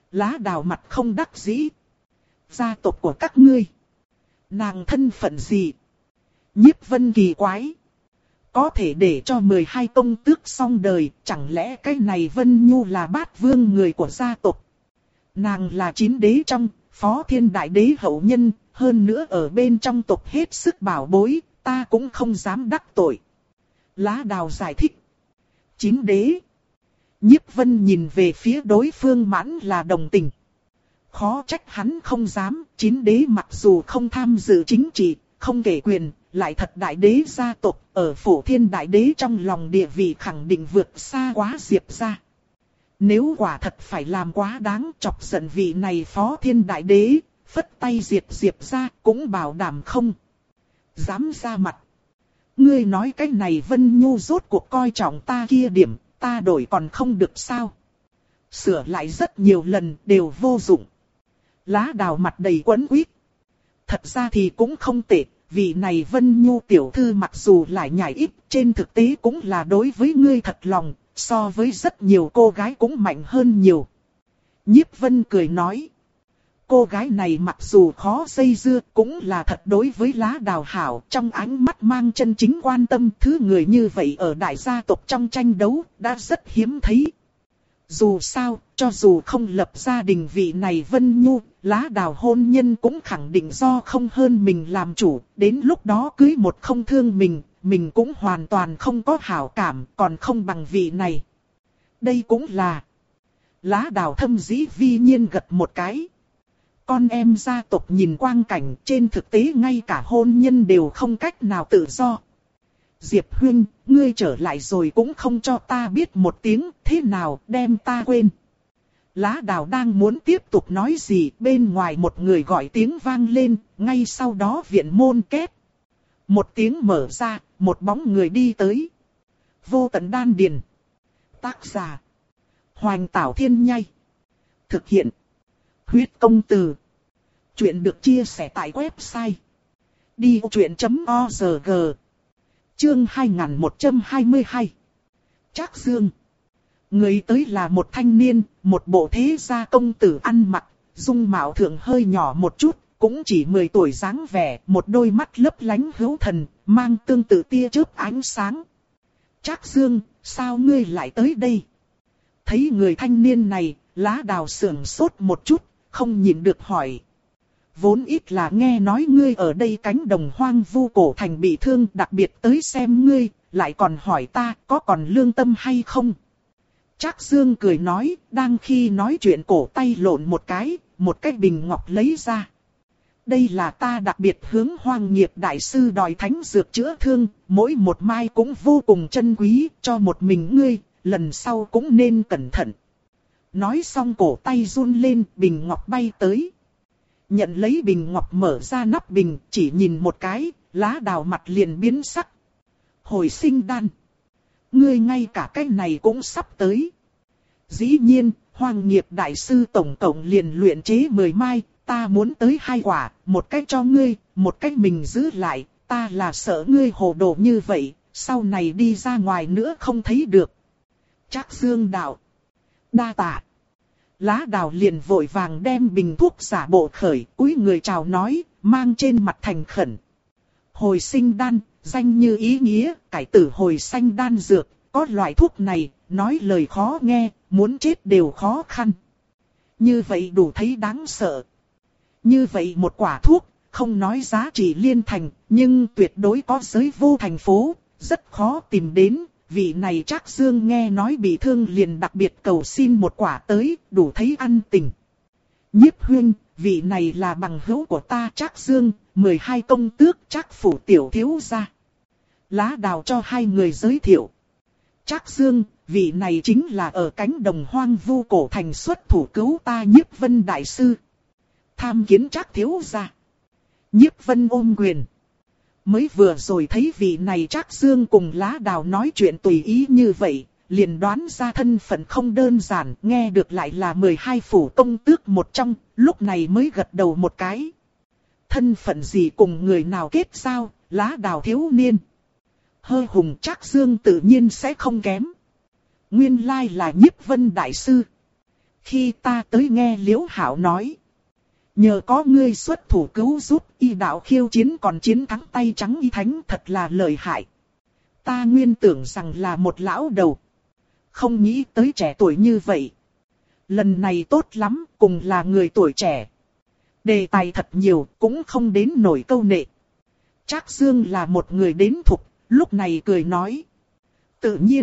Lá đào mặt không đắc dĩ. Gia tộc của các ngươi. Nàng thân phận gì? Nhiếp Vân kỳ quái. Có thể để cho mười hai công tước xong đời, chẳng lẽ cái này Vân Nhu là bát vương người của gia tộc? Nàng là chín đế trong, phó thiên đại đế hậu nhân, hơn nữa ở bên trong tộc hết sức bảo bối, ta cũng không dám đắc tội. Lá đào giải thích. Chín đế. Nhiếp Vân nhìn về phía đối phương mãn là đồng tình. Khó trách hắn không dám, chín đế mặc dù không tham dự chính trị, không kể quyền, lại thật đại đế gia tộc, ở phổ thiên đại đế trong lòng địa vị khẳng định vượt xa quá Diệp gia. Nếu quả thật phải làm quá đáng chọc giận vị này phó thiên đại đế, phất tay diệt Diệp gia cũng bảo đảm không dám ra mặt. Ngươi nói cái này Vân Nhu rốt cuộc coi trọng ta kia điểm, ta đổi còn không được sao? Sửa lại rất nhiều lần đều vô dụng. Lá đào mặt đầy quấn quýt. Thật ra thì cũng không tệ, vị này Vân Nhu tiểu thư mặc dù lại nhảy ít, trên thực tế cũng là đối với ngươi thật lòng, so với rất nhiều cô gái cũng mạnh hơn nhiều. Nhiếp Vân cười nói. Cô gái này mặc dù khó dây dưa cũng là thật đối với lá đào hảo, trong ánh mắt mang chân chính quan tâm. Thứ người như vậy ở đại gia tộc trong tranh đấu đã rất hiếm thấy. Dù sao, cho dù không lập gia đình vị này Vân Nhu, lá đào hôn nhân cũng khẳng định do không hơn mình làm chủ. Đến lúc đó cưới một không thương mình, mình cũng hoàn toàn không có hảo cảm, còn không bằng vị này. Đây cũng là. Lá đào thâm dĩ vi nhiên gật một cái. Con em gia tộc nhìn quang cảnh, trên thực tế ngay cả hôn nhân đều không cách nào tự do. Diệp Huynh, ngươi trở lại rồi cũng không cho ta biết một tiếng, thế nào đem ta quên. Lá đào đang muốn tiếp tục nói gì, bên ngoài một người gọi tiếng vang lên, ngay sau đó viện môn két. Một tiếng mở ra, một bóng người đi tới. Vô tận đan điền. Tác giả. Hoành Tảo Thiên Nhai. Thực hiện. Huyết công từ. Chuyện được chia sẻ tại website. đi truyện chấm org. Chương hai nghìn một trăm hai mươi hai. Trác Dương. Người tới là một thanh niên, một bộ thế gia công tử ăn mặc, dung mạo thượng hơi nhỏ một chút, cũng chỉ mười tuổi dáng vẻ, một đôi mắt lấp lánh hữu thần, mang tương tự tia chớp ánh sáng. Trác Dương, sao ngươi lại tới đây? Thấy người thanh niên này, lá đào sưởng sốt một chút, không nhịn được hỏi. Vốn ít là nghe nói ngươi ở đây cánh đồng hoang vu cổ thành bị thương, đặc biệt tới xem ngươi, lại còn hỏi ta có còn lương tâm hay không? Trác Dương cười nói, đang khi nói chuyện cổ tay lộn một cái, một cái bình ngọc lấy ra. Đây là ta đặc biệt hướng Hoang Nghiệp đại sư đòi thánh dược chữa thương, mỗi một mai cũng vô cùng chân quý, cho một mình ngươi, lần sau cũng nên cẩn thận. Nói xong cổ tay run lên, bình ngọc bay tới. Nhận lấy bình ngọc mở ra nắp bình, chỉ nhìn một cái, lá đào mặt liền biến sắc. Hồi sinh đan. Ngươi ngay cả cái này cũng sắp tới. Dĩ nhiên, Hoang Nghiệp đại sư tổng cộng liền luyện chế mười mai, ta muốn tới hai quả, một cách cho ngươi, một cách mình giữ lại, ta là sợ ngươi hồ đồ như vậy, sau này đi ra ngoài nữa không thấy được. Trác Dương đạo. Đa tạ. Lá đào liền vội vàng đem bình thuốc giả bộ khởi, cúi người chào nói, mang trên mặt thành khẩn. Hồi sinh đan, danh như ý nghĩa, cải tử hồi sanh đan dược, có loại thuốc này, nói lời khó nghe, muốn chết đều khó khăn. Như vậy đủ thấy đáng sợ. Như vậy một quả thuốc, không nói giá trị liên thành, nhưng tuyệt đối có giới vô thành phố, rất khó tìm đến. Vị này Trác Dương nghe nói bị thương liền đặc biệt cầu xin một quả tới, đủ thấy ăn tình. Nhiếp Huynh, vị này là bằng hữu của ta Trác Dương, mười hai công tước Trác phủ tiểu thiếu gia. Lá đào cho hai người giới thiệu. Trác Dương, vị này chính là ở cánh đồng hoang vu cổ thành xuất thủ cứu ta Nhiếp Vân đại sư. Tham kiến Trác thiếu gia. Nhiếp Vân ôm quyền. Mới vừa rồi thấy vị này Trác Dương cùng lá đào nói chuyện tùy ý như vậy, liền đoán ra thân phận không đơn giản, nghe được lại là mười hai phủ công tước một trong, lúc này mới gật đầu một cái. Thân phận gì cùng người nào kết giao, lá đào thiếu niên. Hơi hùng Trác Dương tự nhiên sẽ không kém. Nguyên lai là Nhiếp Vân đại sư. Khi ta tới nghe Liễu Hạo nói. Nhờ có ngươi xuất thủ cứu giúp y đạo khiêu chiến còn chiến thắng tay trắng y thánh thật là lợi hại. Ta nguyên tưởng rằng là một lão đầu. Không nghĩ tới trẻ tuổi như vậy. Lần này tốt lắm, cùng là người tuổi trẻ. Đề tài thật nhiều, cũng không đến nổi câu nệ. Trác Dương là một người đến thục, lúc này cười nói. Tự nhiên.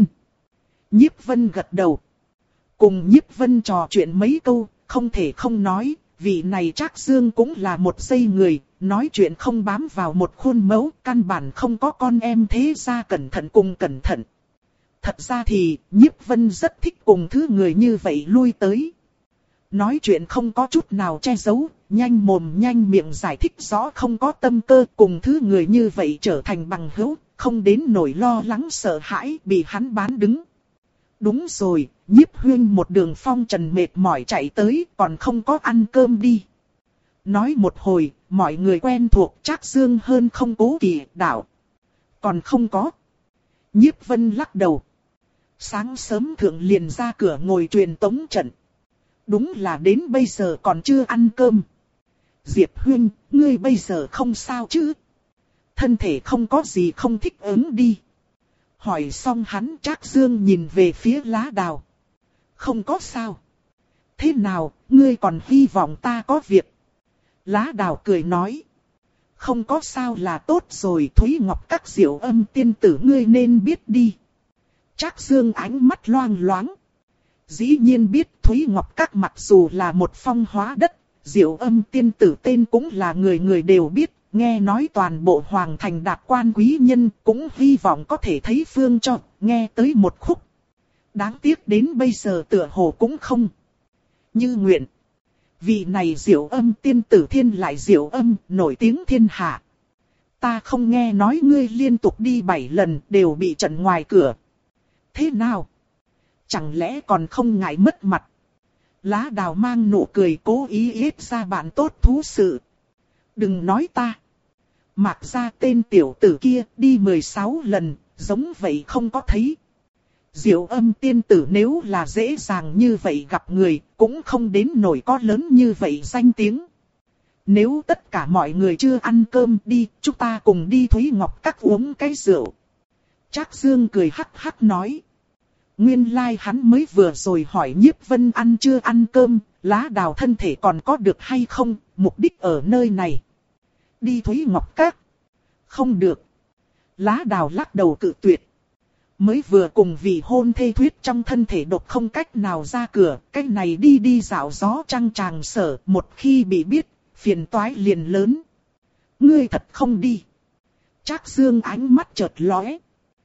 Nhiếp Vân gật đầu. Cùng Nhiếp Vân trò chuyện mấy câu, không thể không nói, vị này Trác Dương cũng là một dây người, nói chuyện không bám vào một khuôn mẫu, căn bản không có con em thế ra cẩn thận cùng cẩn thận. Thật ra thì, Nhiếp Vân rất thích cùng thứ người như vậy lui tới. Nói chuyện không có chút nào che giấu, nhanh mồm nhanh miệng giải thích rõ không có tâm cơ, cùng thứ người như vậy trở thành bằng hữu, không đến nỗi lo lắng sợ hãi bị hắn bán đứng. Đúng rồi, Nhiếp Huyên một đường phong trần mệt mỏi chạy tới, còn không có ăn cơm đi. Nói một hồi, mọi người quen thuộc Trác Dương hơn không cố kỵ đạo. Còn không có. Nhiếp Vân lắc đầu. Sáng sớm thượng liền ra cửa ngồi truyền tống trận. Đúng là đến bây giờ còn chưa ăn cơm. Diệp Huyên, ngươi bây giờ không sao chứ? Thân thể không có gì không thích ứng đi. Hỏi xong hắn Trác Dương nhìn về phía Lá Đào. Không có sao. Thế nào, ngươi còn hy vọng ta có việc? Lá Đào cười nói. Không có sao là tốt rồi, Thúy Ngọc Các Diệu Âm tiên tử ngươi nên biết đi. Trác Dương ánh mắt loang loáng. Dĩ nhiên biết Thúy Ngọc Các mặc dù là một phong hóa đất, Diệu Âm tiên tử tên cũng là người người đều biết, nghe nói toàn bộ hoàng thành đạt quan quý nhân cũng hy vọng có thể thấy phương cho, nghe tới một khúc. Đáng tiếc đến bây giờ tựa hồ cũng không như nguyện. Vị này Diệu Âm tiên tử thiên lại Diệu Âm nổi tiếng thiên hạ. Ta không nghe nói ngươi liên tục đi bảy lần đều bị trận ngoài cửa. Thế nào? Chẳng lẽ còn không ngại mất mặt? Lá Đào mang nụ cười cố ý yết ra bạn tốt thú sự. Đừng nói ta. Mặc ra tên tiểu tử kia đi mười sáu lần, giống vậy không có thấy. Diệu Âm tiên tử nếu là dễ dàng như vậy gặp người, cũng không đến nổi có lớn như vậy danh tiếng. Nếu tất cả mọi người chưa ăn cơm đi, chúng ta cùng đi Thúy Ngọc Các uống cái rượu. Trác Dương cười hắc hắc nói. Nguyên lai like hắn mới vừa rồi hỏi Nhiếp Vân ăn chưa ăn cơm, Lá Đào thân thể còn có được hay không, mục đích ở nơi này. Đi Thúy Ngọc Các. Không được. Lá Đào lắc đầu cự tuyệt. Mới vừa cùng vị hôn thê thuyết trong thân thể độc không cách nào ra cửa, cái này đi đi dạo gió trăng tràng sở, một khi bị biết, phiền toái liền lớn. Ngươi thật không đi. Trác Dương ánh mắt chợt lóe.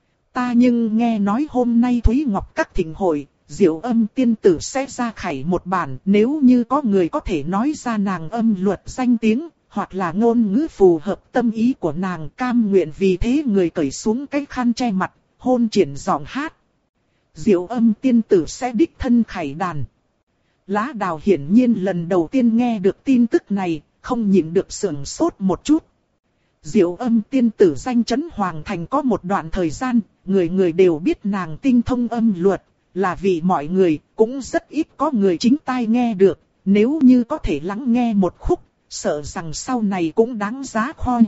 Ta nhưng nghe nói hôm nay Thúy Ngọc Các thịnh hội, Diệu Âm tiên tử sẽ ra khải một bản, nếu như có người có thể nói ra nàng âm luật danh tiếng, hoặc là ngôn ngữ phù hợp tâm ý của nàng, cam nguyện vì thế người cởi xuống cái khăn che mặt, hôn triển giọng hát. Diệu Âm tiên tử sẽ đích thân khải đàn. Lá Đào hiển nhiên lần đầu tiên nghe được tin tức này, không nhịn được sửng sốt một chút. Diệu Âm tiên tử danh chấn hoàng thành có một đoạn thời gian, người người đều biết nàng tinh thông âm luật, là vì mọi người cũng rất ít có người chính tai nghe được, nếu như có thể lắng nghe một khúc, sợ rằng sau này cũng đáng giá khoi.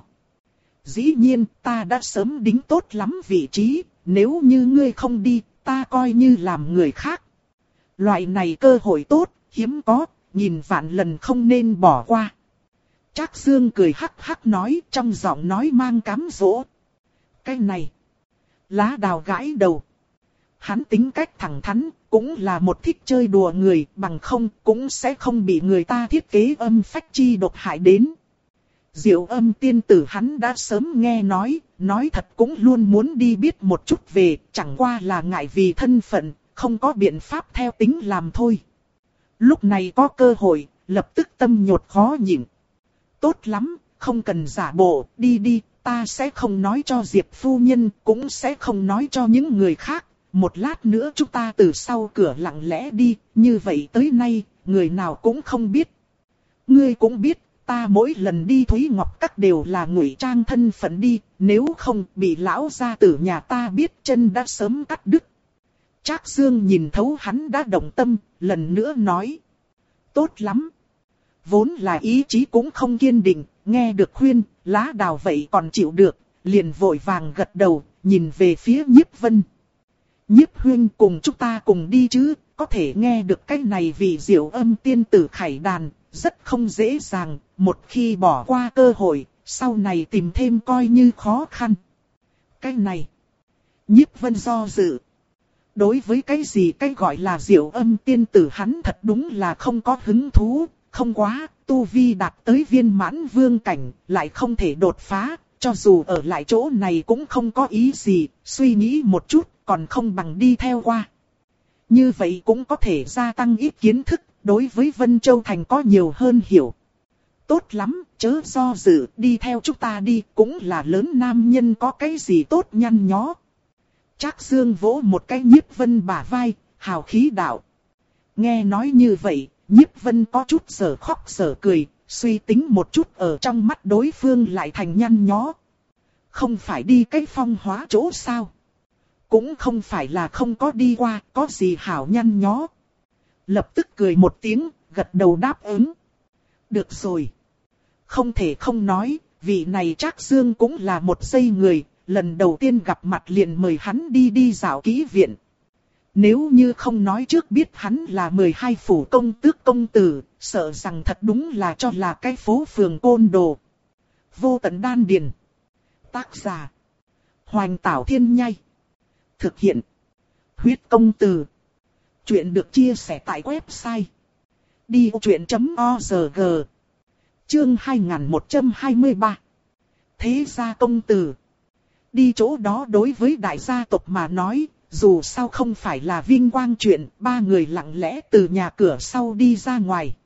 Dĩ nhiên ta đã sớm đính tốt lắm vị trí, nếu như ngươi không đi, ta coi như làm người khác. Loại này cơ hội tốt, hiếm có, nhìn vạn lần không nên bỏ qua. Trác Dương cười hắc hắc nói, trong giọng nói mang cám dỗ. Cái này, Lá Đào gãi đầu. Hắn tính cách thẳng thắn, cũng là một thích chơi đùa người, bằng không cũng sẽ không bị người ta thiết kế âm phách chi độc hại đến. Diệu Âm tiên tử hắn đã sớm nghe nói, nói thật cũng luôn muốn đi biết một chút về, chẳng qua là ngại vì thân phận, không có biện pháp theo tính làm thôi. Lúc này có cơ hội, lập tức tâm nhột khó nhịn. Tốt lắm, không cần giả bộ, đi đi, ta sẽ không nói cho Diệp phu nhân, cũng sẽ không nói cho những người khác. Một lát nữa chúng ta từ sau cửa lặng lẽ đi, như vậy tới nay, người nào cũng không biết. Ngươi cũng biết, ta mỗi lần đi Thúy Ngọc Các đều là ngụy trang thân phận đi, nếu không bị lão gia tử nhà ta biết chân đã sớm cắt đứt. Trác Dương nhìn thấu hắn đã động tâm, lần nữa nói. Tốt lắm. Vốn là ý chí cũng không kiên định, nghe được khuyên, Lá Đào vậy còn chịu được, liền vội vàng gật đầu, nhìn về phía Nhiếp Vân. Nhiếp huynh cùng chúng ta cùng đi chứ, có thể nghe được cái này vì diệu âm tiên tử khải đàn, rất không dễ dàng, một khi bỏ qua cơ hội, sau này tìm thêm coi như khó khăn. Cái này, Nhiếp Vân do dự. Đối với cái gì cái gọi là diệu âm tiên tử hắn thật đúng là không có hứng thú, không quá, tu vi đạt tới viên mãn vương cảnh, lại không thể đột phá, cho dù ở lại chỗ này cũng không có ý gì, suy nghĩ một chút, còn không bằng đi theo qua. Như vậy cũng có thể gia tăng ít kiến thức, đối với Vân Châu Thành có nhiều hơn hiểu. Tốt lắm, chớ do dự, đi theo chúng ta đi, cũng là lớn nam nhân có cái gì tốt nhăn nhó. Trác Dương vỗ một cái Nhiếp Vân bả vai, hào khí đạo. Nghe nói như vậy, Nhiếp Vân có chút sở khóc sở cười, suy tính một chút ở trong mắt đối phương lại thành nhăn nhó. Không phải đi cái phong hóa chỗ sao? Cũng không phải là không có đi qua, có gì hảo nhăn nhó. Lập tức cười một tiếng, gật đầu đáp ứng. Được rồi. Không thể không nói, vị này Trác Dương cũng là một giây người, lần đầu tiên gặp mặt liền mời hắn đi đi dạo kỹ viện. Nếu như không nói trước biết hắn là mười hai phủ công tước công tử, sợ rằng thật đúng là cho là cái phố phường côn đồ. Vô tận đan điền. Tác giả. Hoành Tảo Thiên Nhai. Thực hiện. Huyết công từ. Chuyện được chia sẻ tại website. đi ô chuyện chấm o rờ giê. Chương hai nghìn một trăm hai mươi ba. Thế gia công tử. Đi chỗ đó đối với đại gia tộc mà nói, dù sao không phải là vinh quang chuyện, ba người lặng lẽ từ nhà cửa sau đi ra ngoài.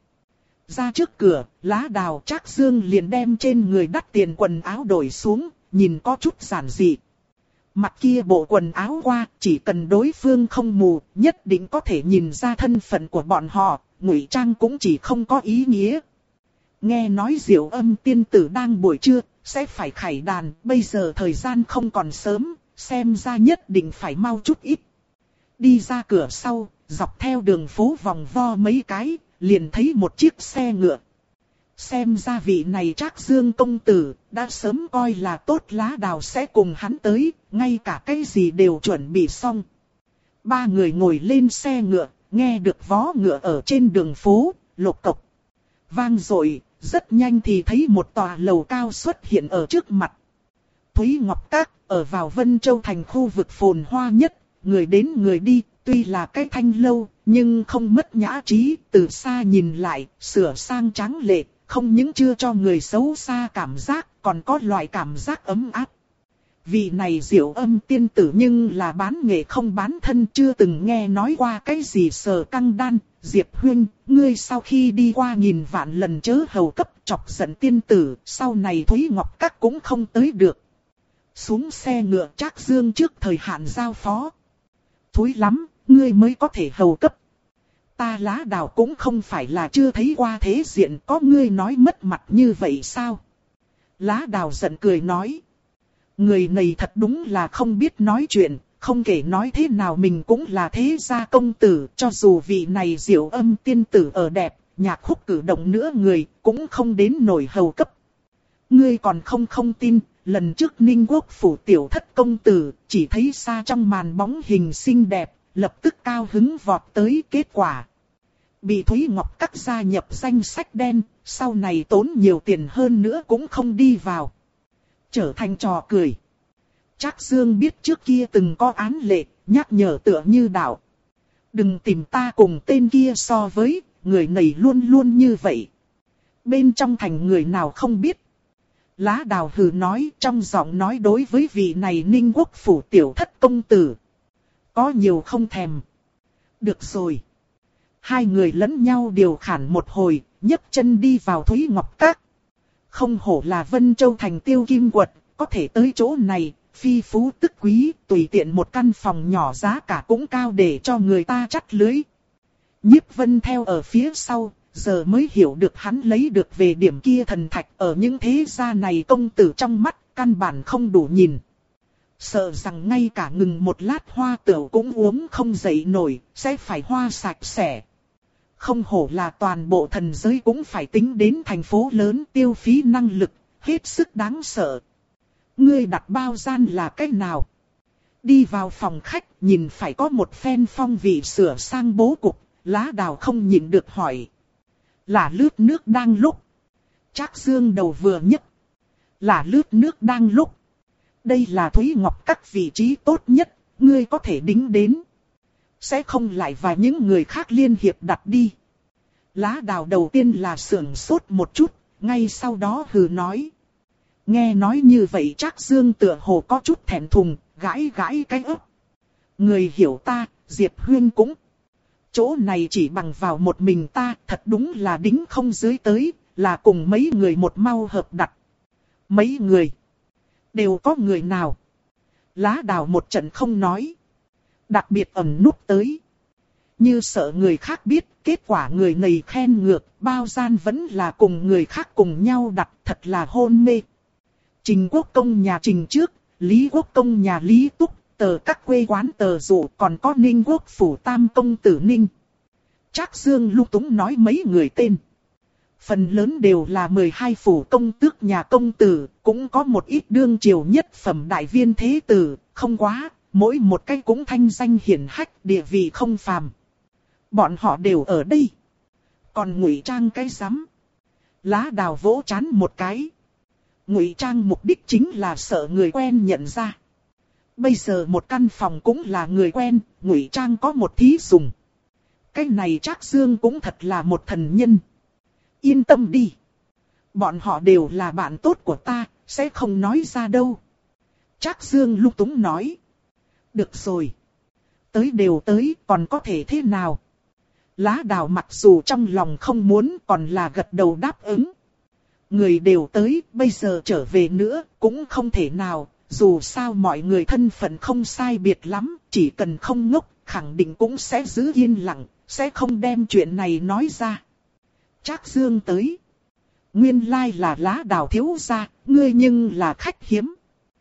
Ra trước cửa, Lá Đào Trác Dương liền đem trên người đắt tiền quần áo đổi xuống, nhìn có chút giản dị. Mặc kia bộ quần áo qua, chỉ cần đối phương không mù, nhất định có thể nhìn ra thân phận của bọn họ, ngụy trang cũng chỉ không có ý nghĩa. Nghe nói Diệu Âm tiên tử đang buổi trưa, sẽ phải khải đàn, bây giờ thời gian không còn sớm, xem ra nhất định phải mau chút ít. Đi ra cửa sau, dọc theo đường phố vòng vo mấy cái, liền thấy một chiếc xe ngựa. Xem ra vị này Trác Dương công tử, đã sớm coi là tốt Lá Đào sẽ cùng hắn tới, ngay cả cái gì đều chuẩn bị xong. Ba người ngồi lên xe ngựa, nghe được vó ngựa ở trên đường phố, lộc cộc. Vang dội, rất nhanh thì thấy một tòa lầu cao xuất hiện ở trước mặt. Thúy Ngọc Các, ở vào Vân Châu Thành khu vực phồn hoa nhất, người đến người đi, tuy là cái thanh lâu, nhưng không mất nhã trí, từ xa nhìn lại, sửa sang tráng lệ, không những chưa cho người xấu xa cảm giác, còn có loại cảm giác ấm áp. Vị này Diệu Âm tiên tử nhưng là bán nghệ không bán thân, chưa từng nghe nói qua cái gì sờ căng đan. Diệp huynh, ngươi sau khi đi qua nghìn vạn lần chớ hầu cấp chọc giận tiên tử, sau này Thúy Ngọc Các cũng không tới được. Xuống xe ngựa Trác Dương trước thời hạn giao phó. Thúi lắm, ngươi mới có thể hầu cấp. Ta Lá Đào cũng không phải là chưa thấy qua thế diện, có ngươi nói mất mặt như vậy sao? Lá Đào giận cười nói. Người này thật đúng là không biết nói chuyện, không kể nói thế nào mình cũng là thế gia công tử, cho dù vị này Diệu Âm tiên tử ở đẹp, nhạc khúc cử động nữa người, cũng không đến nổi hầu cấp. Ngươi còn không không tin, lần trước Ninh Quốc phủ tiểu thất công tử, chỉ thấy xa trong màn bóng hình xinh đẹp, lập tức cao hứng vọt tới, kết quả bị Thúy Ngọc Các gia nhập danh sách đen, sau này tốn nhiều tiền hơn nữa cũng không đi vào. Trở thành trò cười. Trác Dương biết trước kia từng có án lệ, nhắc nhở tựa như đạo. Đừng tìm ta cùng tên kia so với, người này luôn luôn như vậy. Bên trong thành người nào không biết. Lá Đào hừ nói, trong giọng nói đối với vị này Ninh Quốc phủ tiểu thất công tử. Có nhiều không thèm. Được rồi. Hai người lẫn nhau điều khản một hồi, nhấc chân đi vào Thúy Ngọc Các. Không hổ là Vân Châu Thành tiêu kim quật, có thể tới chỗ này, phi phú tức quý, tùy tiện một căn phòng nhỏ giá cả cũng cao để cho người ta chắt lưới. Nhiếp Vân theo ở phía sau, giờ mới hiểu được hắn lấy được về điểm kia thần thạch ở những thế gia này công tử trong mắt, căn bản không đủ nhìn. Sợ rằng ngay cả ngừng một lát hoa tửu cũng uống không dậy nổi, sẽ phải hoa sạch sẽ. Không hổ là toàn bộ thần giới cũng phải tính đến thành phố lớn tiêu phí năng lực, hết sức đáng sợ. Ngươi đặt bao gian là cách nào? Đi vào phòng khách, nhìn phải có một phen phong vị sửa sang bố cục, Lá Đào không nhịn được hỏi. Là lướt nước đang lúc. Trác Dương đầu vừa nhấc. Là lướt nước đang lúc. Đây là Thúy Ngọc các vị trí tốt nhất, ngươi có thể đính đến. Sẽ không lại và những người khác liên hiệp đặt đi. Lá Đào đầu tiên là sưởng sốt một chút, ngay sau đó hừ nói. Nghe nói như vậy Trác Dương tựa hồ có chút thẹn thùng, gãi gãi cái ấp. Người hiểu ta, Diệp Huyên cũng. Chỗ này chỉ bằng vào một mình ta, thật đúng là đính không dưới tới, là cùng mấy người một mau hợp đặt. Mấy người? Đều có người nào? Lá Đào một trận không nói. Đặc biệt ẩn núp tới. Như sợ người khác biết, kết quả người này khen ngược, bao gian vẫn là cùng người khác cùng nhau đặt, thật là hôn mê. Trình Quốc Công nhà Trình trước, Lý Quốc Công nhà Lý Túc, tờ các quê quán tờ dụ, còn có Ninh Quốc Phủ Tam Công Tử Ninh. Trác Dương lung túng nói mấy người tên. Phần lớn đều là mười hai phủ công tước nhà công tử, cũng có một ít đương triều nhất phẩm đại viên thế tử, không quá, mỗi một cái cũng thanh danh hiển hách, địa vị không phàm. Bọn họ đều ở đây. Còn ngụy trang cái rắm. Lá Đào vỗ trán một cái. Ngụy trang mục đích chính là sợ người quen nhận ra. Bây giờ một căn phòng cũng là người quen, ngụy trang có một thí dùng. Cái này Trác Dương cũng thật là một thần nhân. Yên tâm đi. Bọn họ đều là bạn tốt của ta, sẽ không nói ra đâu. Trác Dương lung túng nói. Được rồi. Tới đều tới, còn có thể thế nào? Lá Đào mặc dù trong lòng không muốn, còn là gật đầu đáp ứng. Người đều tới, bây giờ trở về nữa, cũng không thể nào. Dù sao mọi người thân phận không sai biệt lắm, chỉ cần không ngốc, khẳng định cũng sẽ giữ yên lặng, sẽ không đem chuyện này nói ra. Trác Dương tới. Nguyên lai là Lá Đào thiếu gia, ngươi nhưng là khách hiếm.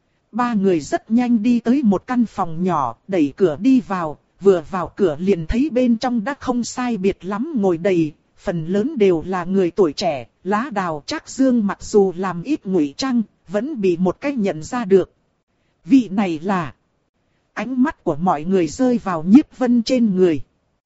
Ba người rất nhanh đi tới một căn phòng nhỏ, đẩy cửa đi vào, vừa vào cửa liền thấy bên trong đã không sai biệt lắm ngồi đầy, phần lớn đều là người tuổi trẻ. Lá Đào Trác Dương mặc dù làm ít ngụy trang, vẫn bị một cách nhận ra được. Vị này là... Ánh mắt của mọi người rơi vào Nhiếp Vân trên người.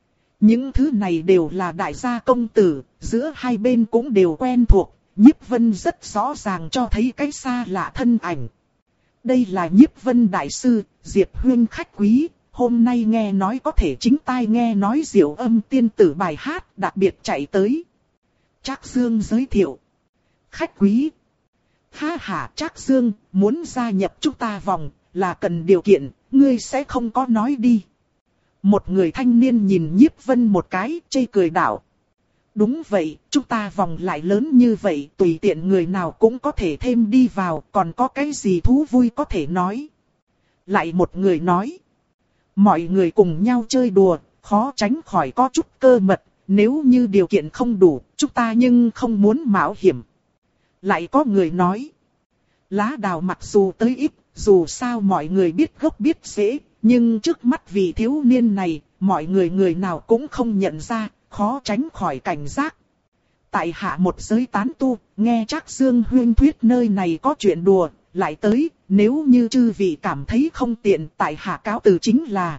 Những thứ này đều là đại gia công tử, giữa hai bên cũng đều quen thuộc. Nhiếp Vân rất rõ ràng cho thấy cái xa lạ thân ảnh. Đây là Nhiếp Vân đại sư, Diệp Huyên khách quý. Hôm nay nghe nói có thể chính tai nghe nói Diệu Âm tiên tử bài hát, đặc biệt chạy tới. Trác Dương giới thiệu. Khách quý. Ha ha, Trác Dương, muốn gia nhập chúng ta vòng, là cần điều kiện, ngươi sẽ không có nói đi. Một người thanh niên nhìn Nhiếp Vân một cái, chê cười đạo. Đúng vậy, chúng ta vòng lại lớn như vậy, tùy tiện người nào cũng có thể thêm đi vào, còn có cái gì thú vui có thể nói. Lại một người nói. Mọi người cùng nhau chơi đùa, khó tránh khỏi có chút cơ mật, nếu như điều kiện không đủ, chúng ta nhưng không muốn mạo hiểm. Lại có người nói. Lá Đào mặc dù tới ít, dù sao mọi người biết gốc biết rễ, nhưng trước mắt vị thiếu niên này, mọi người người nào cũng không nhận ra, khó tránh khỏi cảnh giác. Tại hạ một giới tán tu, nghe Trác Dương huyên thuyết nơi này có chuyện đùa, lại tới, nếu như chư vị cảm thấy không tiện, tại hạ cáo từ chính là.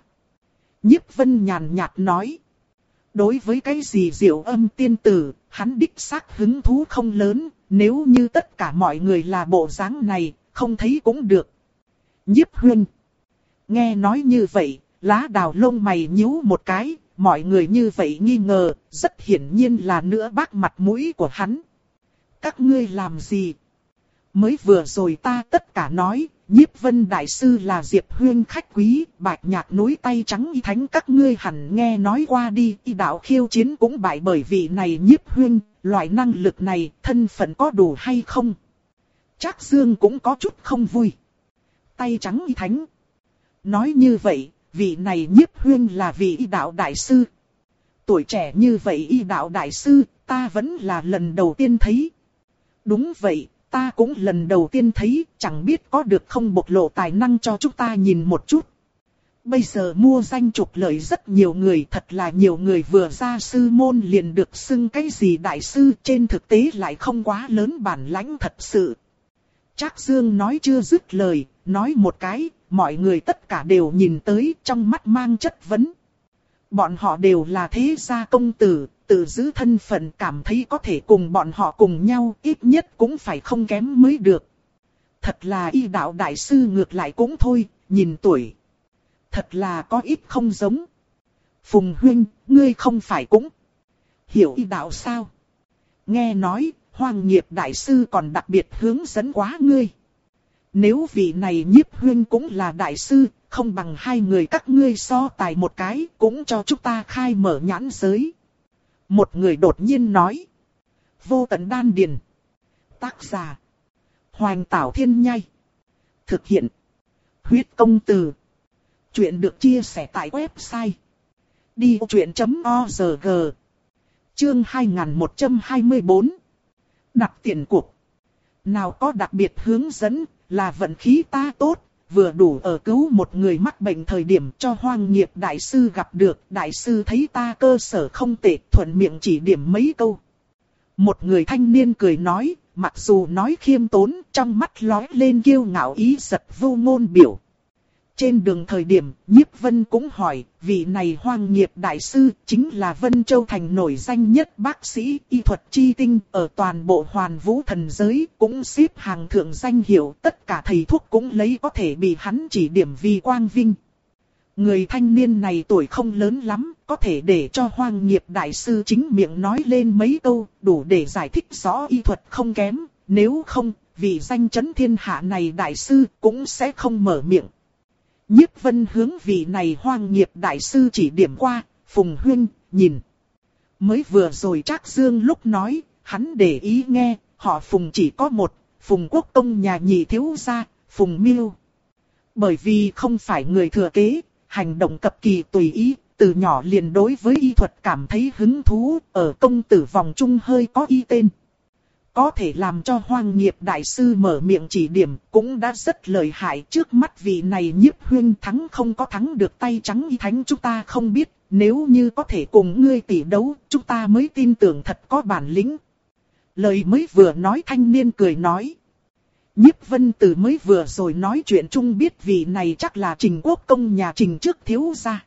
Nhiếp Vân nhàn nhạt nói. Đối với cái gì Diệu Âm tiên tử, hắn đích xác hứng thú không lớn, nếu như tất cả mọi người là bộ dáng này, không thấy cũng được. Nhiếp Huyên. Nghe nói như vậy, Lá Đào lông mày nhíu một cái, mọi người như vậy nghi ngờ, rất hiển nhiên là nữa bác mặt mũi của hắn. Các ngươi làm gì? Mới vừa rồi ta tất cả nói, Nhiếp Vân đại sư là Diệp Huyên khách quý, Bạch Nhạc núi tay trắng y thánh các ngươi hẳn nghe nói qua đi, y đạo khiêu chiến cũng bại bởi vị này Nhiếp Huyên, loại năng lực này, thân phận có đủ hay không? Trác Dương cũng có chút không vui. Tay trắng y thánh. Nói như vậy, vị này Nhiếp Huyên là vị y đạo đại sư. Tuổi trẻ như vậy y đạo đại sư, ta vẫn là lần đầu tiên thấy. Đúng vậy, ta cũng lần đầu tiên thấy, chẳng biết có được không bộc lộ tài năng cho chúng ta nhìn một chút. Bây giờ mua danh trục lợi rất nhiều người, thật là nhiều người vừa ra sư môn liền được xưng cái gì đại sư, trên thực tế lại không quá lớn bản lãnh thật sự. Trác Dương nói chưa dứt lời, nói một cái, mọi người tất cả đều nhìn tới, trong mắt mang chất vấn. Bọn họ đều là thế gia công tử, tự giữ thân phận, cảm thấy có thể cùng bọn họ cùng nhau, ít nhất cũng phải không kém mới được. Thật là y đạo đại sư ngược lại cũng thôi, nhìn tuổi. Thật là có ít không giống. Phùng huynh, ngươi không phải cũng hiểu y đạo sao? Nghe nói, Hoàng Nghiệp đại sư còn đặc biệt hướng dẫn quá ngươi. Nếu vị này Nhiếp huynh cũng là đại sư, không bằng hai người các ngươi so tài một cái, cũng cho chúng ta khai mở nhãn giới. Một người đột nhiên nói. Vô Tận Đan Điền. Tác giả. Hoành Tảo Thiên Nhai. Thực hiện. Huyết Công Từ. Chuyện được chia sẻ tại website. đi ô chuyện chấm o rờ giê. Chương hai nghìn một trăm hai mươi tư. Đặt tiền cuộc. Nào có đặc biệt hướng dẫn, là vận khí ta tốt, vừa đủ ở cứu một người mắc bệnh thời điểm cho Hoàng Nghiệp đại sư gặp được. Đại sư thấy ta cơ sở không tệ, thuận miệng chỉ điểm mấy câu. Một người thanh niên cười nói, mặc dù nói khiêm tốn, trong mắt lóe lên kiêu ngạo ý giật vô ngôn biểu. Trên đường thời điểm, Nhiếp Vân cũng hỏi, vị này Hoàng Nghiệp đại sư chính là Vân Châu Thành nổi danh nhất bác sĩ y thuật chi tinh, ở toàn bộ Hoàn Vũ thần giới cũng xếp hàng thượng danh hiệu, tất cả thầy thuốc cũng lấy có thể bị hắn chỉ điểm vì quang vinh. Người thanh niên này tuổi không lớn lắm, có thể để cho Hoàng Nghiệp đại sư chính miệng nói lên mấy câu, đủ để giải thích rõ y thuật không kém, nếu không, vị danh chấn thiên hạ này đại sư cũng sẽ không mở miệng. Nhiếp Vân hướng vị này Hoàng Nghiệp đại sư chỉ điểm qua, Phùng huynh, nhìn. Mới vừa rồi Trác Dương lúc nói, hắn để ý nghe, họ Phùng chỉ có một, Phùng Quốc Công nhà nhị thiếu gia, Phùng Miêu. Bởi vì không phải người thừa kế, hành động cập kỳ tùy ý, từ nhỏ liền đối với y thuật cảm thấy hứng thú, ở công tử vòng trung hơi có y tên. Có thể làm cho Hoàng Nghiệp đại sư mở miệng chỉ điểm cũng đã rất lợi hại. Trước mắt vị này Nhiếp huynh thắng không có thắng được tay trắng y thánh chúng ta không biết. Nếu như có thể cùng ngươi tỷ đấu, chúng ta mới tin tưởng thật có bản lĩnh. Lời mới vừa nói thanh niên cười nói. Nhiếp Vân từ mới vừa rồi nói chuyện chung biết vị này chắc là Trình Quốc Công nhà Trình trước thiếu gia.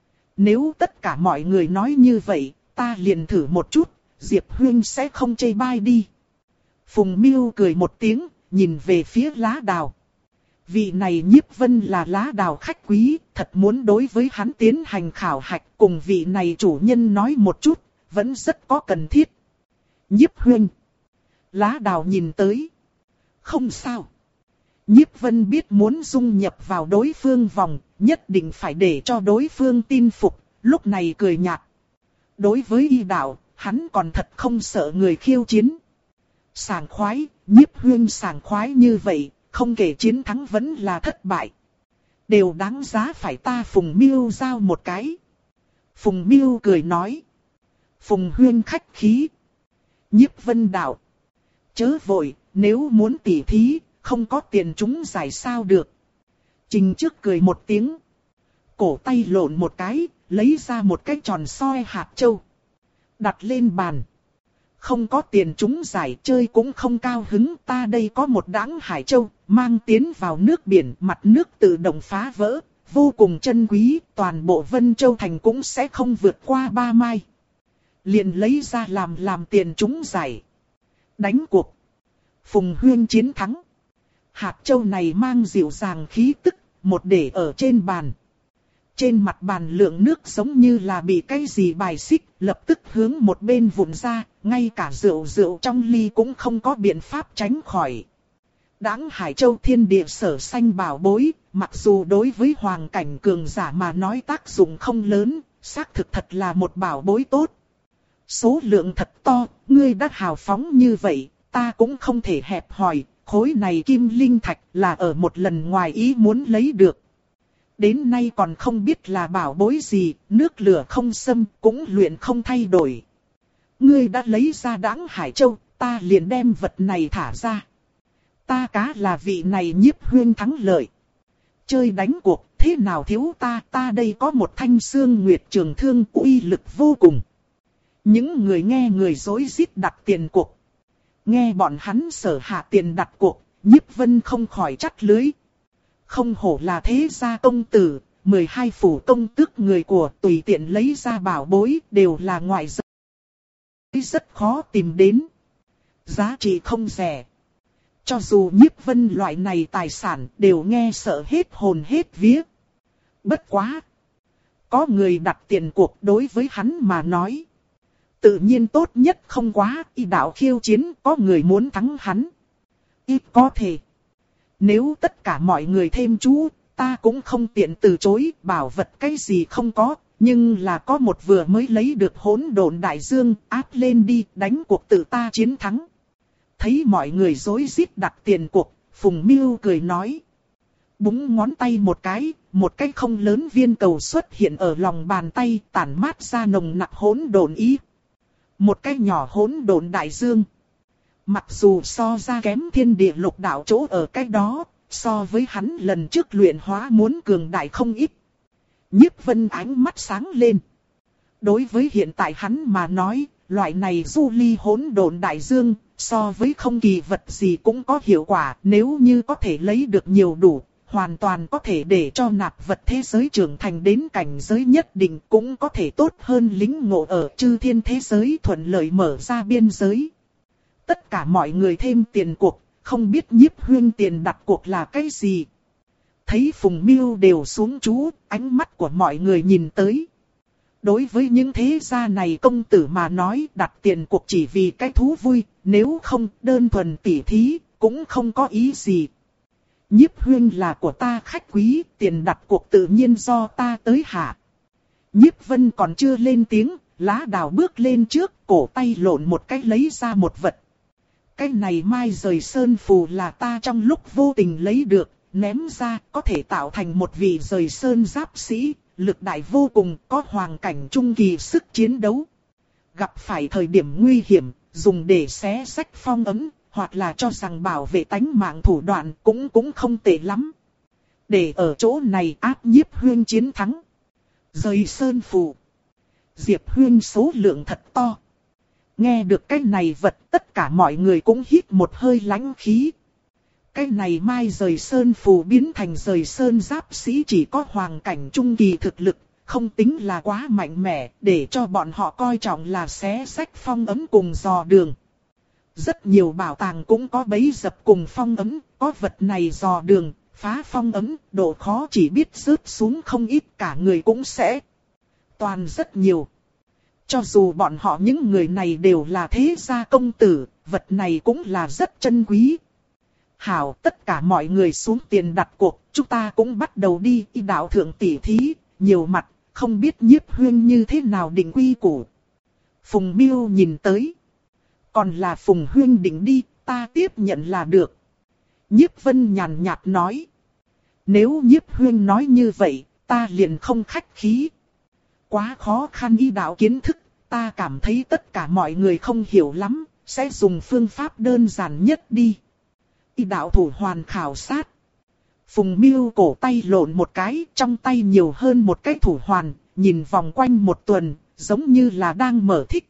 Nếu tất cả mọi người nói như vậy, ta liền thử một chút, Diệp huynh sẽ không chê bai đi. Phùng Miêu cười một tiếng, nhìn về phía Lá Đào. Vị này Nhiếp Vân là Lá Đào khách quý, thật muốn đối với hắn tiến hành khảo hạch, cùng vị này chủ nhân nói một chút, vẫn rất có cần thiết. Nhiếp huynh. Lá Đào nhìn tới. Không sao. Nhiếp Vân biết muốn dung nhập vào đối phương vòng, nhất định phải để cho đối phương tin phục, lúc này cười nhạt. Đối với y đạo, hắn còn thật không sợ người khiêu chiến. Sảng khoái, Nhiếp huynh sảng khoái như vậy, không kể chiến thắng vẫn là thất bại. Đều đáng giá phải ta Phùng Miêu giao một cái. Phùng Miêu cười nói. Phùng huynh khách khí. Nhiếp Vân đạo. Chớ vội, nếu muốn tỉ thí, không có tiền chúng giải sao được. Trình trước cười một tiếng. Cổ tay lộn một cái, lấy ra một cái tròn soi hạt châu. Đặt lên bàn. Không có tiền chúng giải chơi cũng không cao hứng, ta đây có một đãng hải châu, mang tiến vào nước biển, mặt nước tự động phá vỡ, vô cùng chân quý, toàn bộ Vân Châu Thành cũng sẽ không vượt qua ba mai. Liền lấy ra làm làm tiền chúng giải. Đánh cuộc. Phùng huyên chiến thắng. Hạt châu này mang dịu dàng khí tức, một để ở trên bàn. Trên mặt bàn lượng nước giống như là bị cái gì bài xích, lập tức hướng một bên vụn ra, ngay cả rượu rượu trong ly cũng không có biện pháp tránh khỏi. Đãng Hải Châu thiên địa sở sanh bảo bối, mặc dù đối với hoàng cảnh cường giả mà nói tác dụng không lớn, xác thực thật là một bảo bối tốt. Số lượng thật to, ngươi đã hào phóng như vậy, ta cũng không thể hẹp hòi, khối này kim linh thạch là ở một lần ngoài ý muốn lấy được. Đến nay còn không biết là bảo bối gì, nước lửa không xâm, cũng luyện không thay đổi. Ngươi đã lấy ra Đãng Hải Châu, ta liền đem vật này thả ra. Ta cá là vị này Nhiếp Huyên thắng lợi. Chơi đánh cuộc, thế nào thiếu ta, ta đây có một thanh xương nguyệt trường thương uy lực vô cùng. Những người nghe người rối rít đặt tiền cuộc. Nghe bọn hắn sở hạ tiền đặt cuộc, Nhiếp Vân không khỏi chắt lưới. Không hổ là thế gia công tử, mười hai phủ công tước người của tùy tiện lấy ra bảo bối đều là ngoại giới. Rất khó tìm đến. Giá trị không rẻ. Cho dù Nhiếp Vân loại này tài sản đều nghe sợ hết hồn hết vía. Bất quá. Có người đặt tiền cuộc đối với hắn mà nói. Tự nhiên tốt nhất không quá, y đạo khiêu chiến có người muốn thắng hắn. Ít có thể. Nếu tất cả mọi người thêm chú, ta cũng không tiện từ chối, bảo vật cái gì không có, nhưng là có một vừa mới lấy được hỗn độn đại dương, áp lên đi, đánh cuộc tự ta chiến thắng. Thấy mọi người rối rít đặt tiền cuộc, Phùng Miêu cười nói. Búng ngón tay một cái, một cái không lớn viên cầu xuất hiện ở lòng bàn tay, tản mát ra nồng nặc hỗn độn ý. Một cái nhỏ hỗn độn đại dương. Mặc dù so ra kém thiên địa lục đạo chỗ ở cái đó, so với hắn lần trước luyện hóa muốn cường đại không ít. Nhiếp Vân ánh mắt sáng lên. Đối với hiện tại hắn mà nói, loại này du ly hỗn độn đại dương, so với không kỳ vật gì cũng có hiệu quả, nếu như có thể lấy được nhiều đủ, hoàn toàn có thể để cho nạp vật thế giới trưởng thành đến cảnh giới nhất định, cũng có thể tốt hơn lính ngộ ở chư thiên thế giới thuận lợi mở ra biên giới. Tất cả mọi người thêm tiền cuộc, không biết Nhiếp Huyên tiền đặt cuộc là cái gì. Thấy Phùng Miêu đều xuống chú, ánh mắt của mọi người nhìn tới. Đối với những thế gia này công tử mà nói đặt tiền cuộc chỉ vì cái thú vui, nếu không đơn thuần tỉ thí, cũng không có ý gì. Nhiếp Huyên là của ta khách quý, tiền đặt cuộc tự nhiên do ta tới hạ. Nhiếp Vân còn chưa lên tiếng, Lá Đào bước lên trước, cổ tay lộn một cái lấy ra một vật. Cái này mai rời sơn phù là ta trong lúc vô tình lấy được, ném ra có thể tạo thành một vị rời sơn giáp sĩ, lực đại vô cùng, có hoàng cảnh trung kỳ sức chiến đấu. Gặp phải thời điểm nguy hiểm, dùng để xé rách phong ấn, hoặc là cho rằng bảo vệ tánh mạng thủ đoạn cũng cũng không tệ lắm. Để ở chỗ này áp Nhiếp Huyên chiến thắng. Rời sơn phù. Diệp Huyên số lượng thật to. Nghe được cái này vật tất cả mọi người cũng hít một hơi lãnh khí. Cái này mai rời sơn phù biến thành rời sơn giáp sĩ chỉ có hoàng cảnh trung kỳ thực lực, không tính là quá mạnh mẽ, để cho bọn họ coi trọng là xé rách phong ấn cùng dò đường. Rất nhiều bảo tàng cũng có bẫy dập cùng phong ấn, có vật này dò đường, phá phong ấn, độ khó chỉ biết rớt xuống không ít, cả người cũng sẽ toàn rất nhiều. Cho dù bọn họ những người này đều là thế gia công tử, vật này cũng là rất chân quý. Hảo, tất cả mọi người xuống tiền đặt cuộc, chúng ta cũng bắt đầu đi y đạo thượng tỷ thí, nhiều mặt, không biết Nhiếp Huyên như thế nào định quy củ. Phùng Miêu nhìn tới. Còn là Phùng Huyên định đi, ta tiếp nhận là được. Nhiếp Vân nhàn nhạt nói. Nếu Nhiếp Huyên nói như vậy, ta liền không khách khí. Quá khó khăn y đạo kiến thức, ta cảm thấy tất cả mọi người không hiểu lắm, sẽ dùng phương pháp đơn giản nhất đi. Y đạo thủ hoàn khảo sát. Phùng Miêu cổ tay lộn một cái, trong tay nhiều hơn một cái thủ hoàn, nhìn vòng quanh một tuần, giống như là đang mở thích.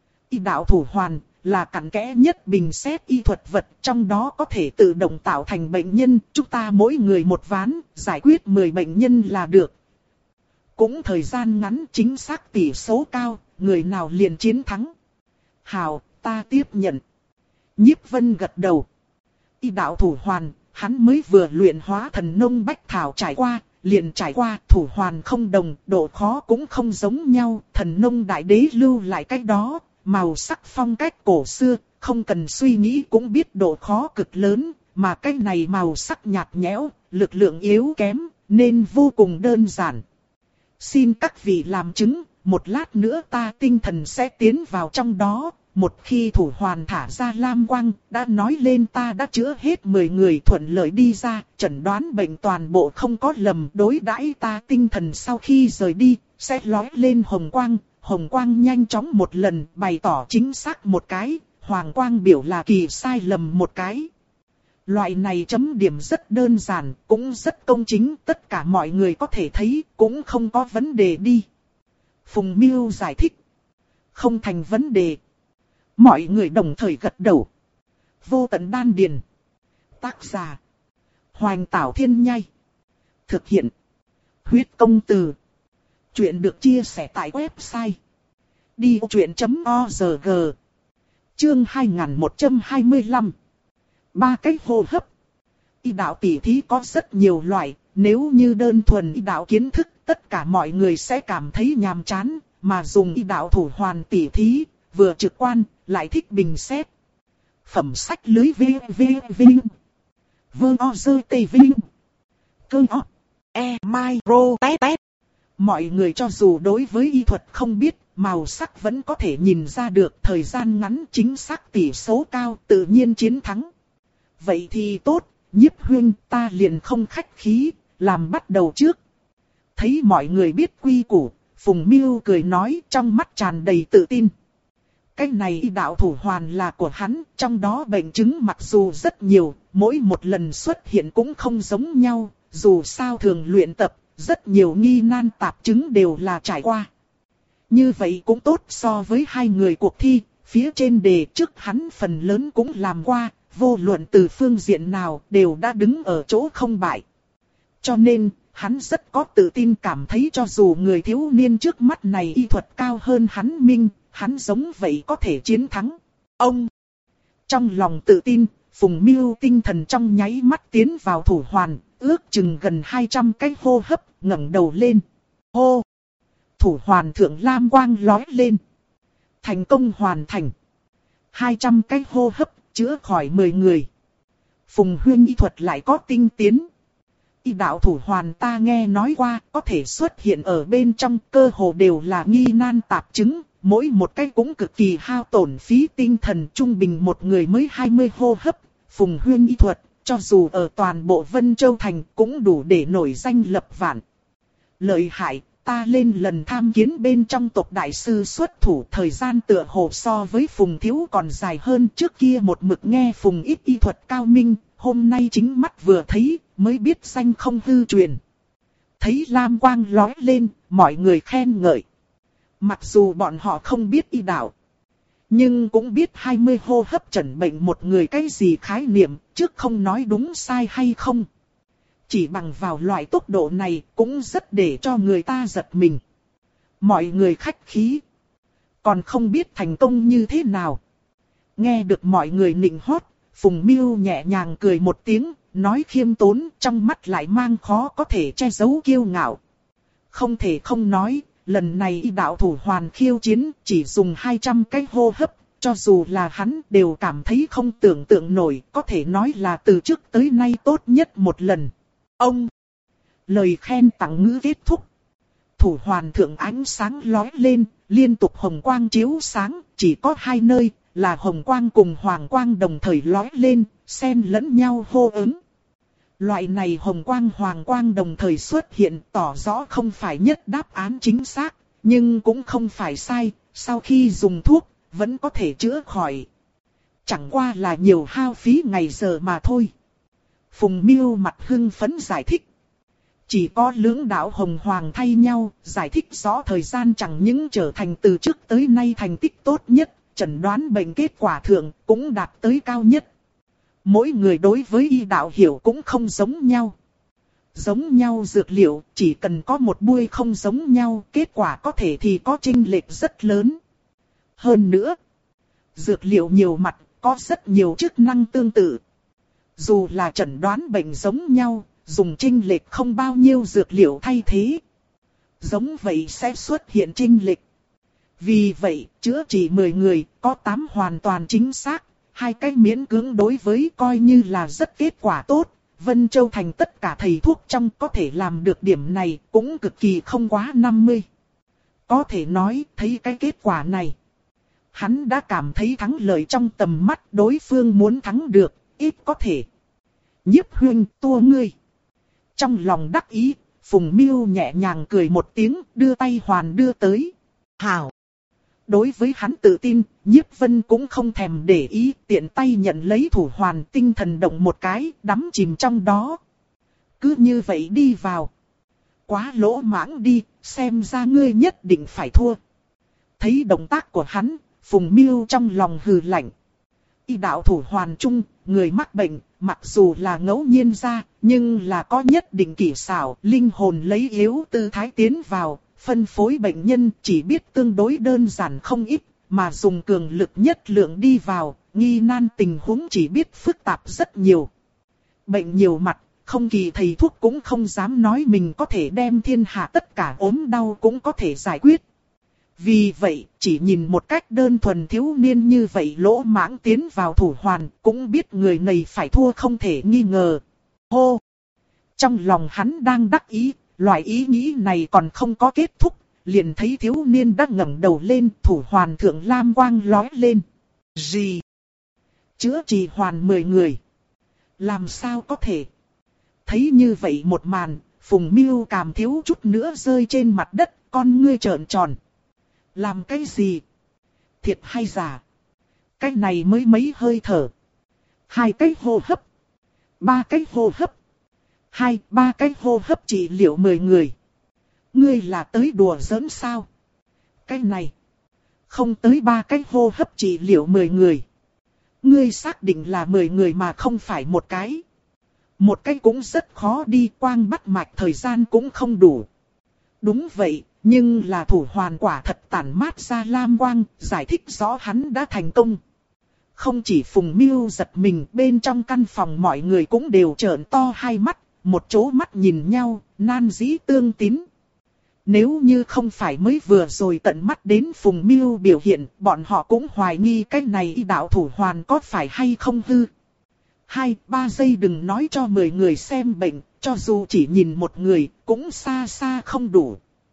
Y đạo thủ hoàn là cặn kẽ nhất bình xét y thuật vật, trong đó có thể tự động tạo thành bệnh nhân, chúng ta mỗi người một ván, giải quyết mười bệnh nhân là được. Cũng thời gian ngắn chính xác tỷ số cao, người nào liền chiến thắng. Hào, ta tiếp nhận. Nhiếp Vân gật đầu. Y đạo thủ hoàn, hắn mới vừa luyện hóa thần nông bách thảo trải qua, liền trải qua thủ hoàn không đồng, độ khó cũng không giống nhau, thần nông đại đế lưu lại cách đó, màu sắc phong cách cổ xưa, không cần suy nghĩ cũng biết độ khó cực lớn, mà cái này màu sắc nhạt nhẽo, lực lượng yếu kém, nên vô cùng đơn giản. Xin các vị làm chứng, một lát nữa ta tinh thần sẽ tiến vào trong đó. Một khi thủ hoàn thả ra lam quang, đã nói lên ta đã chữa hết mười người thuận lợi đi ra, chẩn đoán bệnh toàn bộ không có lầm, đối đãi ta tinh thần sau khi rời đi, sẽ lói lên hồng quang, hồng quang nhanh chóng một lần bày tỏ chính xác một cái, hoàng quang biểu là kỳ sai lầm một cái. Loại này chấm điểm rất đơn giản, cũng rất công chính, tất cả mọi người có thể thấy, cũng không có vấn đề đi. Phùng Miêu giải thích. Không thành vấn đề. Mọi người đồng thời gật đầu. Vô tận đan điền. Tác giả. Hoành Tảo Thiên Nhai. Thực hiện. Huyết Công Từ. Chuyện được chia sẻ tại website. đi truyện chấm org. Chương hai nghìn một trăm hai mươi lăm. Ba cái hô hấp. Y đạo tỷ thí có rất nhiều loại, nếu như đơn thuần y đạo kiến thức, tất cả mọi người sẽ cảm thấy nhàm chán, mà dùng y đạo thủ hoàn tỷ thí, vừa trực quan, lại thích bình xét. Phẩm sách lưới vê vê vê. Vơ o dơ tê vinh. Cơ o. E mai rô tét tét. Mọi người cho dù đối với y thuật không biết, màu sắc vẫn có thể nhìn ra được, thời gian ngắn chính xác tỷ số cao, tự nhiên chiến thắng. Vậy thì tốt, Nhiếp huynh, ta liền không khách khí, làm bắt đầu trước. Thấy mọi người biết quy củ, Phùng Miêu cười nói, trong mắt tràn đầy tự tin. Cái này y đạo thủ hoàn là của hắn, trong đó bệnh chứng mặc dù rất nhiều, mỗi một lần xuất hiện cũng không giống nhau, dù sao thường luyện tập, rất nhiều nghi nan tạp chứng đều là trải qua. Như vậy cũng tốt so với hai người cuộc thi, phía trên đề trước hắn phần lớn cũng làm qua, vô luận từ phương diện nào đều đã đứng ở chỗ không bại. Cho nên, hắn rất có tự tin cảm thấy cho dù người thiếu niên trước mắt này y thuật cao hơn hắn minh, hắn giống vậy có thể chiến thắng. Ông! Trong lòng tự tin, Phùng Miêu tinh thần trong nháy mắt tiến vào thủ hoàn, ước chừng gần hai trăm cái hô hấp, ngẩng đầu lên. Hô! Thủ hoàn thượng lam quang lói lên. Thành công hoàn thành. hai trăm cái hô hấp, chữa khỏi mười người. Phùng huynh y thuật lại có tinh tiến. Y đạo thủ hoàn ta nghe nói qua, có thể xuất hiện ở bên trong, cơ hồ đều là nghi nan tạp chứng, mỗi một cái cũng cực kỳ hao tổn phí tinh thần, trung bình một người mới hai mươi hô hấp. Phùng huynh y thuật, cho dù ở toàn bộ Vân Châu Thành cũng đủ để nổi danh lập vạn. Lợi hại, ta lên lần tham kiến bên trong tộc đại sư xuất thủ, thời gian tựa hồ so với Phùng thiếu còn dài hơn, trước kia một mực nghe Phùng ít y thuật cao minh, hôm nay chính mắt vừa thấy, mới biết danh không hư truyền. Thấy lam quang lói lên, mọi người khen ngợi. Mặc dù bọn họ không biết y đạo, nhưng cũng biết hai mươi hô hấp chẩn bệnh một người cái gì khái niệm, trước không nói đúng sai hay không. Chỉ bằng vào loại tốc độ này cũng rất để cho người ta giật mình. Mọi người khách khí. Còn không biết thành công như thế nào. Nghe được mọi người nịnh hót, Phùng Miêu nhẹ nhàng cười một tiếng, nói khiêm tốn, trong mắt lại mang khó có thể che giấu kiêu ngạo. Không thể không nói, lần này y đạo thủ hoàn khiêu chiến chỉ dùng hai trăm cái hô hấp, cho dù là hắn đều cảm thấy không tưởng tượng nổi, có thể nói là từ trước tới nay tốt nhất một lần. Ông! Lời khen tặng ngữ kết thúc. Thủ hoàn thượng ánh sáng lói lên, liên tục hồng quang chiếu sáng, chỉ có hai nơi, là hồng quang cùng hoàng quang đồng thời lói lên, xen lẫn nhau hô ứng. Loại này hồng quang hoàng quang đồng thời xuất hiện tỏ rõ không phải nhất đáp án chính xác, nhưng cũng không phải sai, sau khi dùng thuốc, vẫn có thể chữa khỏi. Chẳng qua là nhiều hao phí ngày giờ mà thôi. Phùng Miêu mặt hưng phấn giải thích. Chỉ có lưỡng đạo hồng hoàng thay nhau, giải thích rõ thời gian chẳng những trở thành từ trước tới nay thành tích tốt nhất, chẩn đoán bệnh kết quả thượng cũng đạt tới cao nhất. Mỗi người đối với y đạo hiểu cũng không giống nhau. Giống nhau dược liệu, chỉ cần có một buôi không giống nhau, kết quả có thể thì có chênh lệch rất lớn. Hơn nữa, dược liệu nhiều mặt, có rất nhiều chức năng tương tự. Dù là chẩn đoán bệnh giống nhau, dùng chênh lệch không bao nhiêu dược liệu thay thế. Giống vậy sẽ xuất hiện chênh lệch. Vì vậy, chữa trị mười người, có tám hoàn toàn chính xác, hai cái miễn cưỡng đối với coi như là rất kết quả tốt. Vân Châu Thành tất cả thầy thuốc trong có thể làm được điểm này, cũng cực kỳ không quá năm mươi. Có thể nói, thấy cái kết quả này, hắn đã cảm thấy thắng lợi trong tầm mắt, đối phương muốn thắng được, ít có thể. Nhiếp huynh, tua ngươi. Trong lòng đắc ý, Phùng Miêu nhẹ nhàng cười một tiếng, đưa tay hoàn đưa tới. Hảo! Đối với hắn tự tin, Nhiếp Vân cũng không thèm để ý, tiện tay nhận lấy thủ hoàn, tinh thần động một cái, đắm chìm trong đó. Cứ như vậy đi vào. Quá lỗ mãng đi, xem ra ngươi nhất định phải thua. Thấy động tác của hắn, Phùng Miêu trong lòng hừ lạnh. Y đạo thủ hoàn chung, người mắc bệnh, mặc dù là ngẫu nhiên ra, nhưng là có nhất định kỹ xảo, linh hồn lấy yếu tư thái tiến vào, phân phối bệnh nhân chỉ biết tương đối đơn giản không ít, mà dùng cường lực nhất lượng đi vào, nghi nan tình huống chỉ biết phức tạp rất nhiều. Bệnh nhiều mặt, không kỳ thầy thuốc cũng không dám nói mình có thể đem thiên hạ tất cả ốm đau cũng có thể giải quyết. Vì vậy, chỉ nhìn một cách đơn thuần thiếu niên như vậy lỗ mãng tiến vào thủ hoàn, cũng biết người này phải thua không thể nghi ngờ. Hô! Trong lòng hắn đang đắc ý, loại ý nghĩ này còn không có kết thúc, liền thấy thiếu niên đã ngẩng đầu lên, thủ hoàn thượng lam quang lóe lên. Gì? Chữa trị hoàn mười người. Làm sao có thể? Thấy như vậy một màn, Phùng Miêu cảm thiếu chút nữa rơi trên mặt đất, con ngươi trợn tròn. Làm cái gì? Thiệt hay giả? Cái này mới mấy hơi thở. Hai cái hô hấp. Ba cái hô hấp. Hai, ba cái hô hấp trị liệu mười người. Ngươi là tới đùa giỡn sao? Cái này. Không tới ba cái hô hấp trị liệu mười người. Ngươi xác định là mười người mà không phải một cái. Một cái cũng rất khó đi, quang bắt mạch thời gian cũng không đủ. Đúng vậy, nhưng là thủ hoàn quả thật tản mát ra lam quang, giải thích rõ hắn đã thành công. Không chỉ Phùng Miêu giật mình, bên trong căn phòng mọi người cũng đều trợn to hai mắt, một chỗ mắt nhìn nhau, nan dĩ tương tín. Nếu như không phải mới vừa rồi tận mắt đến Phùng Miêu biểu hiện, bọn họ cũng hoài nghi cái này y đạo thủ hoàn có phải hay không hư. Hai, ba giây đừng nói cho mười người xem bệnh, cho dù chỉ nhìn một người, cũng xa xa không đủ.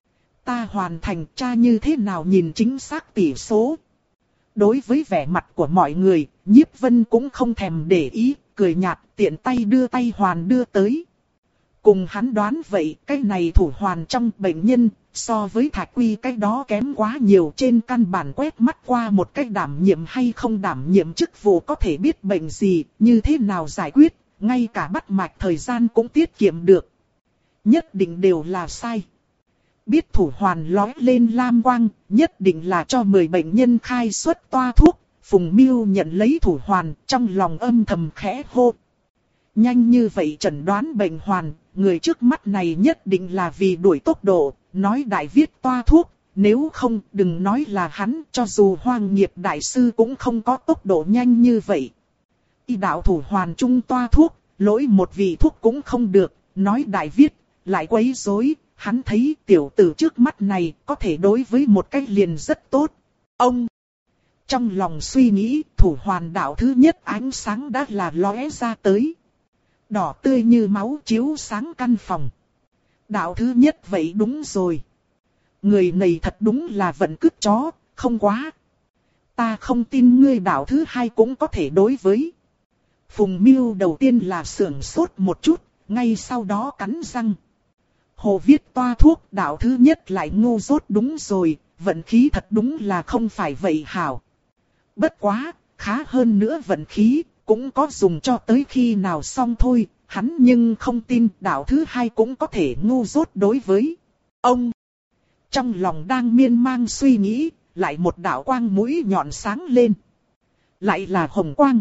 Ta hoàn thành tra như thế nào nhìn chính xác tỷ số. Đối với vẻ mặt của mọi người, Nhiếp Vân cũng không thèm để ý, cười nhạt tiện tay đưa tay hoàn đưa tới. Cùng hắn đoán vậy, cái này thủ hoàn trong bệnh nhân, so với Thạch Quy cái đó kém quá nhiều, trên căn bản quét mắt qua một cách đảm nhiệm hay không đảm nhiệm chức vụ có thể biết bệnh gì, như thế nào giải quyết, ngay cả bắt mạch thời gian cũng tiết kiệm được. Nhất định đều là sai. Biết thủ hoàn lói lên lam quang, nhất định là cho mười bệnh nhân khai xuất toa thuốc. Phùng Miêu nhận lấy thủ hoàn, trong lòng âm thầm khẽ hô. Nhanh như vậy chẩn đoán bệnh hoàn, người trước mắt này nhất định là vì đuổi tốc độ, nói đại viết toa thuốc, nếu không đừng nói là hắn, cho dù Hoang Nghiệp đại sư cũng không có tốc độ nhanh như vậy. Y đạo thủ hoàn trung toa thuốc, lỗi một vị thuốc cũng không được, nói đại viết, lại quấy rối. Hắn thấy tiểu tử trước mắt này có thể đối với một cách liền rất tốt. Ông! Trong lòng suy nghĩ, thủ hoàn đạo thứ nhất ánh sáng đã là lóe ra tới. Đỏ tươi như máu chiếu sáng căn phòng. Đạo thứ nhất vậy đúng rồi. Người này thật đúng là vận cứt chó, không quá. Ta không tin ngươi đạo thứ hai cũng có thể đối với. Phùng Miêu đầu tiên là sưởng sốt một chút, ngay sau đó cắn răng. Hồ viết toa thuốc đạo thứ nhất lại ngu dốt đúng rồi, vận khí thật đúng là không phải vậy hảo. Bất quá, khá hơn nữa vận khí, cũng có dùng cho tới khi nào xong thôi, hắn nhưng không tin đạo thứ hai cũng có thể ngu dốt đối với ông. Trong lòng đang miên man suy nghĩ, lại một đạo quang mũi nhọn sáng lên. Lại là hồng quang.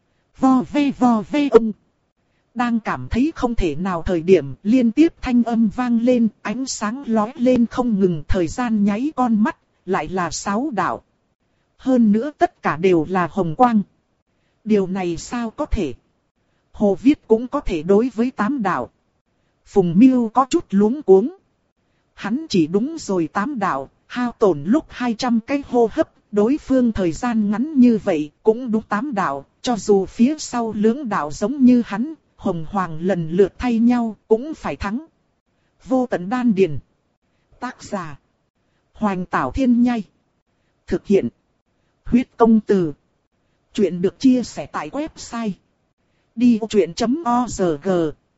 Vo ve vo ve ông. Đang cảm thấy không thể nào thời điểm, liên tiếp thanh âm vang lên, ánh sáng lóe lên không ngừng, thời gian nháy con mắt, lại là sáu đạo. Hơn nữa tất cả đều là hồng quang. Điều này sao có thể? Hồ viết cũng có thể đối với tám đạo. Phùng Miêu có chút luống cuống. Hắn chỉ đúng rồi tám đạo, hao tổn lúc hai trăm cái hô hấp, đối phương thời gian ngắn như vậy cũng đúng tám đạo, cho dù phía sau lưỡng đạo giống như hắn, hồng hoàng lần lượt thay nhau cũng phải thắng. Vô tận đan điền. Tác giả: Hoành Tảo Thiên Nhai. Thực hiện: Huyết Công Từ. Chuyện được chia sẻ tại website đi vô chuyện chấm org.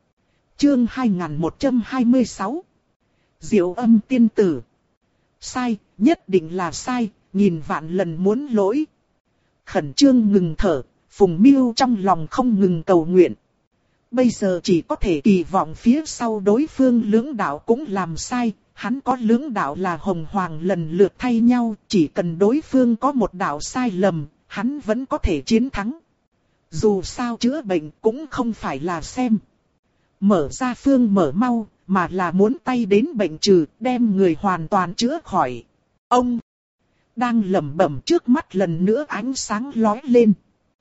Chương hai nghìn một trăm hai mươi sáu. Diệu Âm tiên tử. Sai, nhất định là sai, nghìn vạn lần muốn lỗi. Khẩn trương ngừng thở, Phùng Miêu trong lòng không ngừng cầu nguyện. Bây giờ chỉ có thể kỳ vọng phía sau đối phương lưỡng đạo cũng làm sai, hắn có lưỡng đạo là hồng hoàng lần lượt thay nhau, chỉ cần đối phương có một đạo sai lầm, hắn vẫn có thể chiến thắng. Dù sao chữa bệnh cũng không phải là xem mở ra phương mở mau, mà là muốn tay đến bệnh trừ, đem người hoàn toàn chữa khỏi. Ông đang lẩm bẩm, trước mắt lần nữa ánh sáng lóe lên.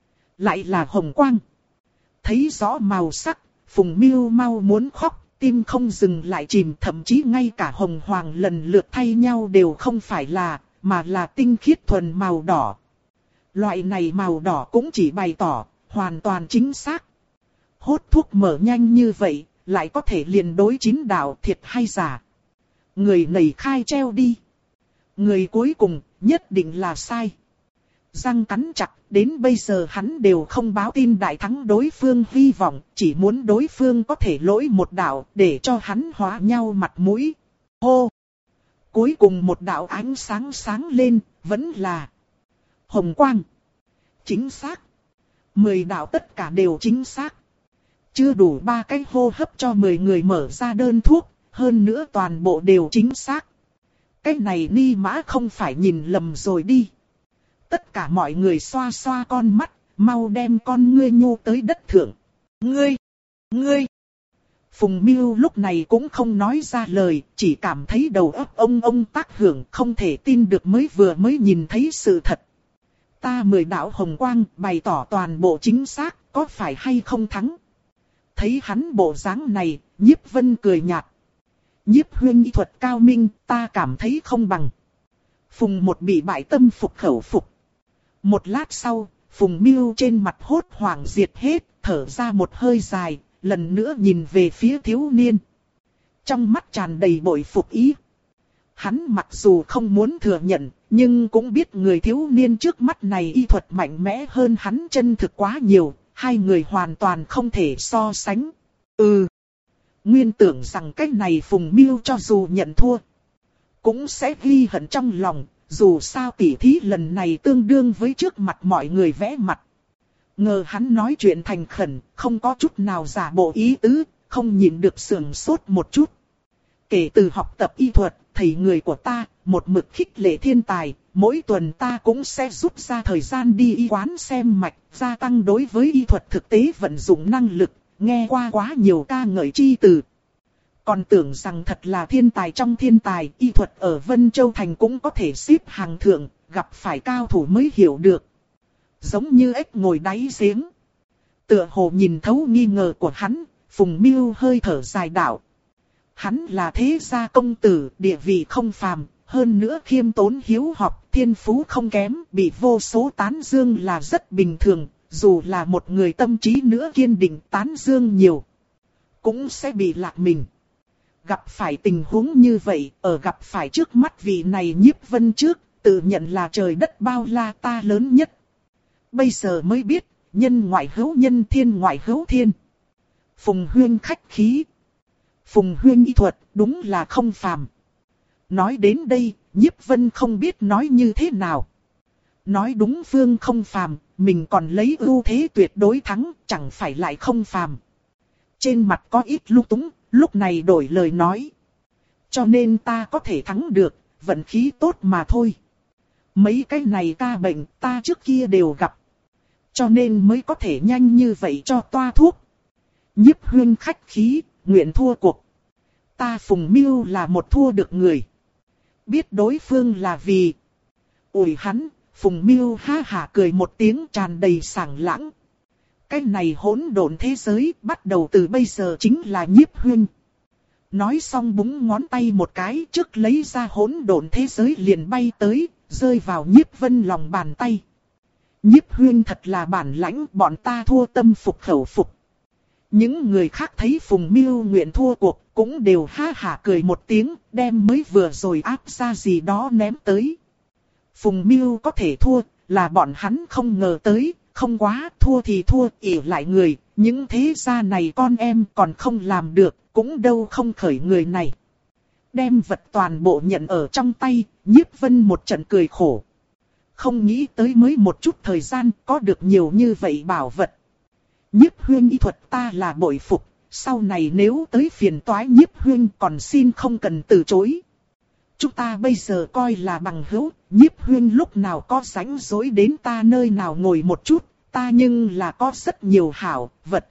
Lại là hồng quang. Thấy rõ màu sắc, Phùng Miêu mau muốn khóc, tim không dừng lại chìm, thậm chí ngay cả hồng hoàng lần lượt thay nhau đều không phải là, mà là tinh khiết thuần màu đỏ. Loại này màu đỏ cũng chỉ bày tỏ, hoàn toàn chính xác. Hốt thuốc mở nhanh như vậy, lại có thể liền đối chín đạo, thiệt hay giả. Người này khai treo đi. Người cuối cùng, nhất định là sai. Răng cắn chặt, đến bây giờ hắn đều không báo tin đại thắng đối phương, hy vọng chỉ muốn đối phương có thể lỗi một đạo để cho hắn hóa nhau mặt mũi. Hô! Cuối cùng một đạo ánh sáng sáng lên, vẫn là hồng quang. Chính xác. Mười đạo tất cả đều chính xác. Chưa đủ ba cái hô hấp cho mười người mở ra đơn thuốc, hơn nữa toàn bộ đều chính xác. Cái này Ni Mã không phải nhìn lầm rồi đi. Tất cả mọi người xoa xoa con mắt, mau đem con ngươi nhô tới đất thượng. Ngươi! Ngươi! Phùng Miêu lúc này cũng không nói ra lời, chỉ cảm thấy đầu óc ông ông tác hưởng, không thể tin được mới vừa mới nhìn thấy sự thật. Ta mười đạo hồng quang bày tỏ toàn bộ chính xác, có phải hay không thắng? Thấy hắn bộ dáng này, Nhiếp Vân cười nhạt. Nhiếp huynh y thuật cao minh, ta cảm thấy không bằng. Phùng một bị bại tâm phục khẩu phục. Một lát sau, Phùng Miêu trên mặt hốt hoảng diệt hết, thở ra một hơi dài, lần nữa nhìn về phía thiếu niên. Trong mắt tràn đầy bội phục ý. Hắn mặc dù không muốn thừa nhận, nhưng cũng biết người thiếu niên trước mắt này y thuật mạnh mẽ hơn hắn chân thực quá nhiều, hai người hoàn toàn không thể so sánh. Ừ. Nguyên tưởng rằng cái này Phùng Miêu cho dù nhận thua, cũng sẽ ghi hận trong lòng, dù sao tỉ thí lần này tương đương với trước mặt mọi người vẽ mặt. Ngờ hắn nói chuyện thành khẩn, không có chút nào giả bộ ý tứ, không nhìn được sườn sốt một chút. Kể từ học tập y thuật, thầy người của ta, một mực khích lệ thiên tài, mỗi tuần ta cũng sẽ rút ra thời gian đi y quán xem mạch, gia tăng đối với y thuật thực tế vận dụng năng lực, nghe qua quá nhiều ca ngợi chi từ. Còn tưởng rằng thật là thiên tài trong thiên tài, y thuật ở Vân Châu Thành cũng có thể xếp hàng thượng, gặp phải cao thủ mới hiểu được. Giống như ếch ngồi đáy giếng. Tựa hồ nhìn thấu nghi ngờ của hắn, Phùng Miêu hơi thở dài đạo. Hắn là thế gia công tử, địa vị không phàm, hơn nữa khiêm tốn hiếu học, thiên phú không kém, bị vô số tán dương là rất bình thường, dù là một người tâm trí nữa kiên định tán dương nhiều, cũng sẽ bị lạc mình. Gặp phải tình huống như vậy, ở gặp phải trước mắt vị này Nhiếp Vân trước, tự nhận là trời đất bao la ta lớn nhất. Bây giờ mới biết, nhân ngoại hữu nhân, thiên ngoại hữu thiên. Phùng huynh khách khí. Phùng huynh y thuật đúng là không phàm. Nói đến đây, Nhiếp Vân không biết nói như thế nào. Nói đúng phương không phàm, mình còn lấy ưu thế tuyệt đối thắng, chẳng phải lại không phàm. Trên mặt có ít lung túng, lúc này đổi lời nói. Cho nên ta có thể thắng được, vận khí tốt mà thôi. Mấy cái này ca bệnh ta trước kia đều gặp. Cho nên mới có thể nhanh như vậy cho toa thuốc. Nhiếp huynh khách khí, nguyện thua cuộc. Ta Phùng Miêu là một thua được người. Biết đối phương là vì... Ủi hắn, Phùng Miêu ha hả cười một tiếng tràn đầy sảng lãng. Cái này hỗn độn thế giới bắt đầu từ bây giờ chính là Nhiếp huynh. Nói xong búng ngón tay một cái, trước lấy ra hỗn độn thế giới liền bay tới, rơi vào Nhiếp Vân lòng bàn tay. Nhiếp huynh thật là bản lãnh, bọn ta thua tâm phục khẩu phục. Những người khác thấy Phùng Miêu nguyện thua cuộc, cũng đều ha hả cười một tiếng, đem mới vừa rồi áp ra gì đó ném tới. Phùng Miêu có thể thua, là bọn hắn không ngờ tới, không quá, thua thì thua, ỷ lại người, những thế gia này con em còn không làm được, cũng đâu không khởi người này. Đem vật toàn bộ nhận ở trong tay, Nhiếp Vân một trận cười khổ. không nghĩ tới mới một chút thời gian có được nhiều như vậy bảo vật. Nhiếp Huyên y thuật ta là bội phục, sau này nếu tới phiền toái Nhiếp Huyên còn xin không cần từ chối. Chúng ta bây giờ coi là bằng hữu, Nhiếp Huyên lúc nào có rảnh rỗi đến ta nơi nào ngồi một chút, ta nhưng là có rất nhiều hảo vật.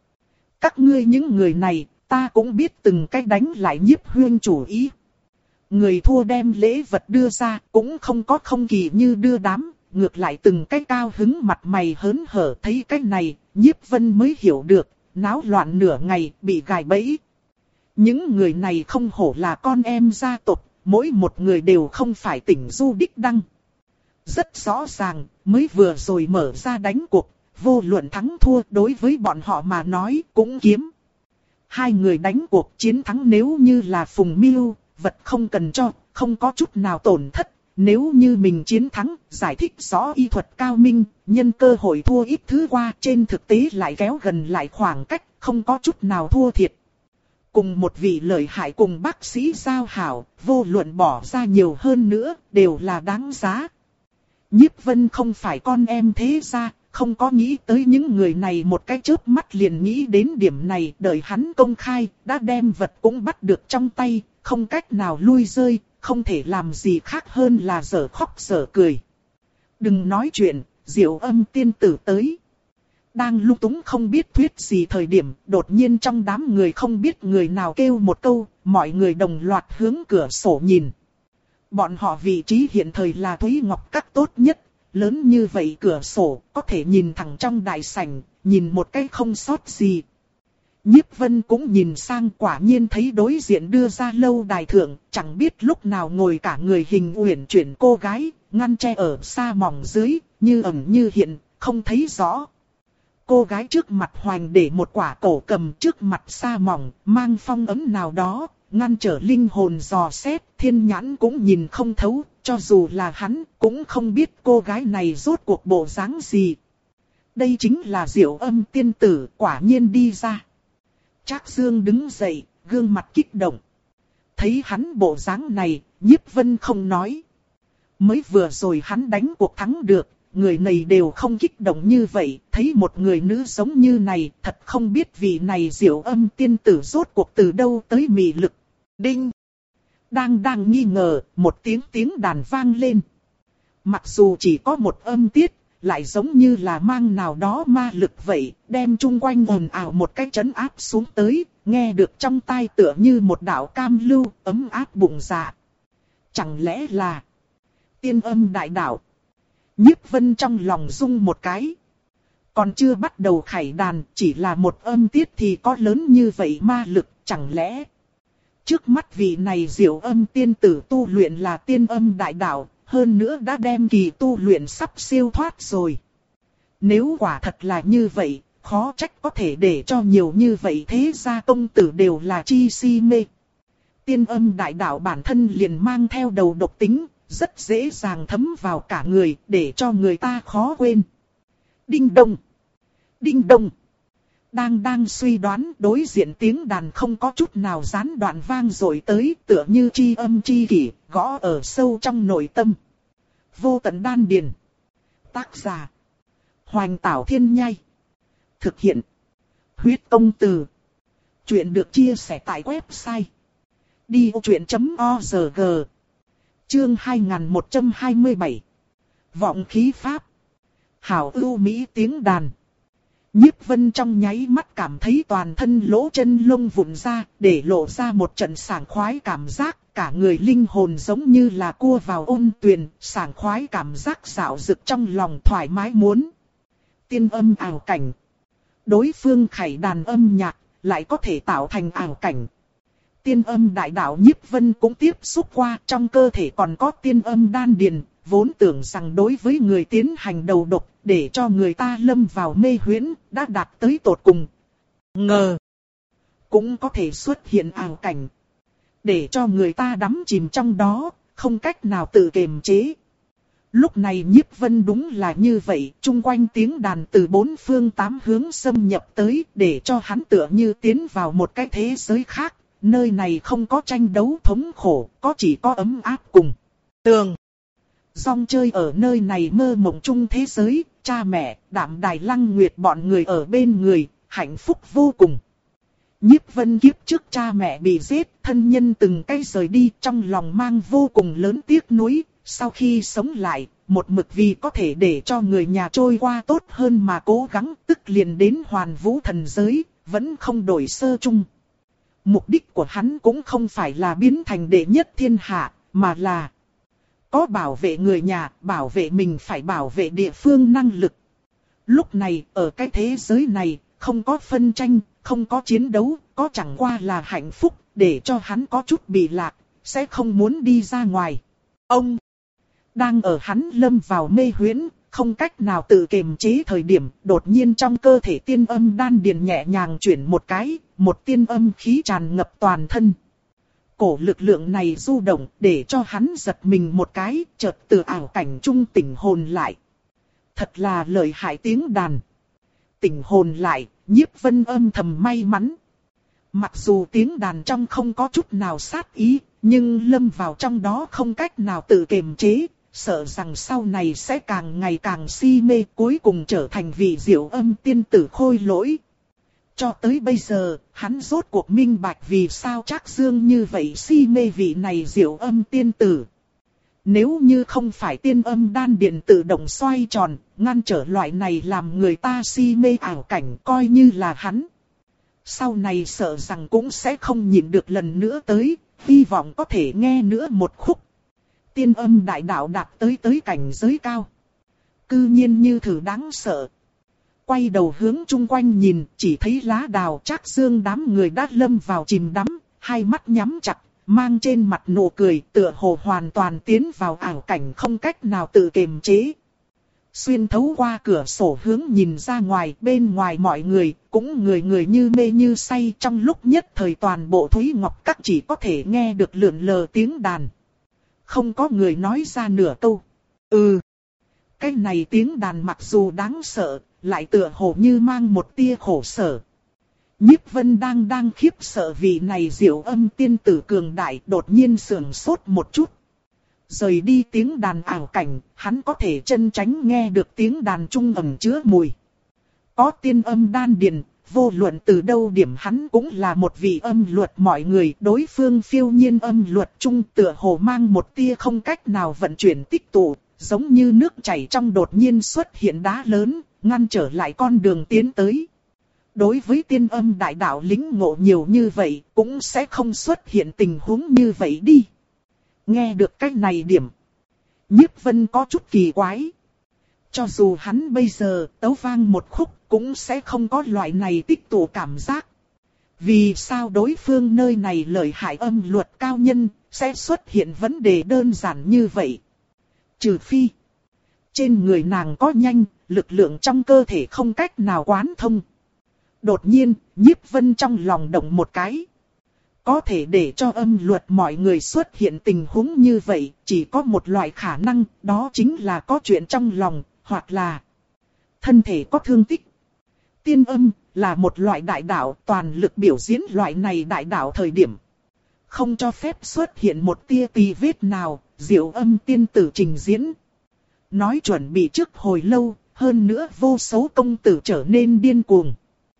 Các ngươi những người này, ta cũng biết từng cách đánh lại Nhiếp Huyên chủ ý. Người thua đem lễ vật đưa ra cũng không có không kỳ như đưa đám, ngược lại từng cái cao hứng mặt mày hớn hở thấy cái này, Nhiếp Vân mới hiểu được, náo loạn nửa ngày bị gài bẫy. Những người này không hổ là con em gia tộc, mỗi một người đều không phải tỉnh du đích đăng. Rất rõ ràng, mới vừa rồi mở ra đánh cuộc, vô luận thắng thua đối với bọn họ mà nói cũng kiếm. Hai người đánh cuộc chiến thắng nếu như là Phùng Miêu, vật không cần cho, không có chút nào tổn thất. Nếu như mình chiến thắng, giải thích rõ y thuật cao minh, nhân cơ hội thua ít thứ qua trên thực tế lại kéo gần lại khoảng cách, không có chút nào thua thiệt. Cùng một vị lợi hại cùng bác sĩ giao hảo, vô luận bỏ ra nhiều hơn nữa, đều là đáng giá. Nhiếp Vân không phải con em thế gia, không có nghĩ tới những người này một cái chớp mắt liền nghĩ đến điểm này, đợi hắn công khai, đã đem vật cũng bắt được trong tay, không cách nào lui rơi, không thể làm gì khác hơn là giở khóc giở cười. Đừng nói chuyện, Diệu Âm tiên tử tới. Đang lung túng không biết thuyết gì thời điểm, đột nhiên trong đám người không biết người nào kêu một câu, mọi người đồng loạt hướng cửa sổ nhìn. Bọn họ vị trí hiện thời là Thúy Ngọc Các tốt nhất, lớn như vậy cửa sổ, có thể nhìn thẳng trong đại sảnh, nhìn một cái không sót gì. Nhiếp Vân cũng nhìn sang quả nhiên thấy đối diện đưa ra lâu đài thượng, chẳng biết lúc nào ngồi cả người hình uyển chuyển cô gái, ngăn tre ở xa mỏng dưới, như ẩn như hiện, không thấy rõ. Cô gái trước mặt hoành để một quả cổ cầm trước mặt xa mỏng, mang phong ấm nào đó, ngăn trở linh hồn dò xét, thiên nhãn cũng nhìn không thấu, cho dù là hắn, cũng không biết cô gái này rốt cuộc bộ dáng gì. Đây chính là Diệu Âm tiên tử, quả nhiên đi ra. Trác Dương đứng dậy, gương mặt kích động. Thấy hắn bộ dáng này, Nhiếp Vân không nói. Mới vừa rồi hắn đánh cuộc thắng được, người này đều không kích động như vậy, thấy một người nữ giống như này, thật không biết vị này Diệu Âm tiên tử rốt cuộc từ đâu tới mị lực. Đinh! Đang đang nghi ngờ, một tiếng tiếng đàn vang lên. Mặc dù chỉ có một âm tiết, lại giống như là mang nào đó ma lực vậy, đem chung quanh ồn ào một cái trấn áp xuống tới, nghe được trong tai tựa như một đạo cam lưu, ấm áp bụng dạ. Chẳng lẽ là tiên âm đại đạo? Nhiếp Vân trong lòng rung một cái. Còn chưa bắt đầu khải đàn, chỉ là một âm tiết thì có lớn như vậy ma lực, chẳng lẽ trước mắt vị này Diệu Âm tiên tử tu luyện là tiên âm đại đạo, hơn nữa đã đem kỳ tu luyện sắp siêu thoát rồi. Nếu quả thật là như vậy, khó trách có thể để cho nhiều như vậy thế gia công tử đều là chi si mê. Tiên âm đại đạo bản thân liền mang theo đầu độc tính, rất dễ dàng thấm vào cả người, để cho người ta khó quên. Đinh đông! Đinh đông! Đang đang suy đoán, đối diện tiếng đàn không có chút nào gián đoạn vang dội tới, tựa như chi âm chi kỷ, gõ ở sâu trong nội tâm. Vô tận đan điền. Tác giả: Hoành Tảo Thiên Nhai. Thực hiện: Huyết Công Từ. Chuyện được chia sẻ tại website đi ô chuyện chấm org. Chương hai nghìn một trăm hai mươi bảy. Vọng khí pháp. Hảo ưu mỹ tiếng đàn. Nhiếp Vân trong nháy mắt cảm thấy toàn thân lỗ chân lông vụn ra, để lộ ra một trận sảng khoái cảm giác, cả người linh hồn giống như là cua vào ôn tuyền, sảng khoái cảm giác dạo dực trong lòng thoải mái muốn. Tiên âm ảo cảnh. Đối phương khải đàn âm nhạc, lại có thể tạo thành ảo cảnh. Tiên âm đại đạo Nhiếp Vân cũng tiếp xúc qua, trong cơ thể còn có tiên âm đan điền, vốn tưởng rằng đối với người tiến hành đầu độc, để cho người ta lâm vào mê huyễn, đã đạt tới tột cùng. Ngờ, cũng có thể xuất hiện ảo cảnh, để cho người ta đắm chìm trong đó, không cách nào tự kiềm chế. Lúc này Nhiếp Vân đúng là như vậy, chung quanh tiếng đàn từ bốn phương tám hướng xâm nhập tới, để cho hắn tựa như tiến vào một cái thế giới khác, nơi này không có tranh đấu thống khổ, có chỉ có ấm áp cùng tường. rong chơi ở nơi này mơ mộng chung thế giới, cha mẹ, Đạm Đài Lăng Nguyệt bọn người ở bên người, hạnh phúc vô cùng. Nhiếp Vân kiếp trước cha mẹ bị giết, thân nhân từng cái rời đi, trong lòng mang vô cùng lớn tiếc nuối. Sau khi sống lại, một mực vì có thể để cho người nhà trôi qua tốt hơn mà cố gắng, tức liền đến Hoàn Vũ thần giới, vẫn không đổi sơ chung. Mục đích của hắn cũng không phải là biến thành đệ nhất thiên hạ, mà là có bảo vệ người nhà, bảo vệ mình phải bảo vệ địa phương năng lực. Lúc này, ở cái thế giới này, không có phân tranh, không có chiến đấu, có chẳng qua là hạnh phúc, để cho hắn có chút bị lạc, sẽ không muốn đi ra ngoài. Ông đang ở hắn lâm vào mê huyễn, không cách nào tự kiềm chế thời điểm, đột nhiên trong cơ thể tiên âm đan điền nhẹ nhàng chuyển một cái, một tiên âm khí tràn ngập toàn thân. Cổ lực lượng này du động để cho hắn giật mình một cái, chợt từ ảo cảnh trung tỉnh hồn lại. Thật là lợi hại tiếng đàn. Tỉnh hồn lại, Nhiếp Vân âm thầm may mắn. Mặc dù tiếng đàn trong không có chút nào sát ý, nhưng lâm vào trong đó không cách nào tự kiềm chế, sợ rằng sau này sẽ càng ngày càng si mê, cuối cùng trở thành vị diệu âm tiên tử khôi lỗi. Cho tới bây giờ, hắn rốt cuộc minh bạch vì sao Trác Dương như vậy si mê vị này diệu âm tiên tử. Nếu như không phải tiên âm đan điện tự động xoay tròn, ngăn trở loại này làm người ta si mê ảo cảnh, coi như là hắn. Sau này sợ rằng cũng sẽ không nhịn được lần nữa tới, hy vọng có thể nghe nữa một khúc. Tiên âm đại đạo đạt tới tới cảnh giới cao. Cư nhiên như thử đáng sợ. Quay đầu hướng chung quanh nhìn, chỉ thấy lá đào Trác Dương đám người đã lâm vào chìm đắm, hai mắt nhắm chặt, mang trên mặt nụ cười, tựa hồ hoàn toàn tiến vào ảo cảnh không cách nào tự kiềm chế. Xuyên thấu qua cửa sổ hướng nhìn ra ngoài, bên ngoài mọi người, cũng người người như mê như say, trong lúc nhất thời toàn bộ Thúy Ngọc Các chỉ có thể nghe được lượn lờ tiếng đàn. Không có người nói ra nửa câu. Ừ. Cái này tiếng đàn mặc dù đáng sợ, lại tựa hồ như mang một tia khổ sở. Nhiếp Vân đang đang khiếp sợ vì này diệu âm tiên tử cường đại, đột nhiên sườn sốt một chút. Rời đi tiếng đàn ảo cảnh, hắn có thể chân tránh nghe được tiếng đàn trung ẩn chứa mùi. Có tiên âm đan điền, vô luận từ đâu điểm hắn cũng là một vị âm luật mọi người. Đối phương phiêu nhiên âm luật trung tựa hồ mang một tia không cách nào vận chuyển tích tụ, giống như nước chảy trong đột nhiên xuất hiện đá lớn, ngăn trở lại con đường tiến tới. Đối với tiên âm đại đạo lĩnh ngộ nhiều như vậy, cũng sẽ không xuất hiện tình huống như vậy đi. Nghe được cách này điểm, Nhiếp Vân có chút kỳ quái. Cho dù hắn bây giờ tấu vang một khúc, cũng sẽ không có loại này tích tụ cảm giác. Vì sao đối phương nơi này lợi hại âm luật cao nhân, sẽ xuất hiện vấn đề đơn giản như vậy? Trừ phi, trên người nàng có nhanh, lực lượng trong cơ thể không cách nào quán thông. Đột nhiên, Nhiếp Vân trong lòng động một cái. Có thể để cho âm luật mọi người xuất hiện tình huống như vậy, chỉ có một loại khả năng, đó chính là có chuyện trong lòng, hoặc là thân thể có thương tích. Tiên âm là một loại đại đạo, toàn lực biểu diễn loại này đại đạo thời điểm. Không cho phép xuất hiện một tia tì vết nào, diệu âm tiên tử trình diễn. Nói chuẩn bị trước hồi lâu, hơn nữa vô số công tử trở nên điên cuồng.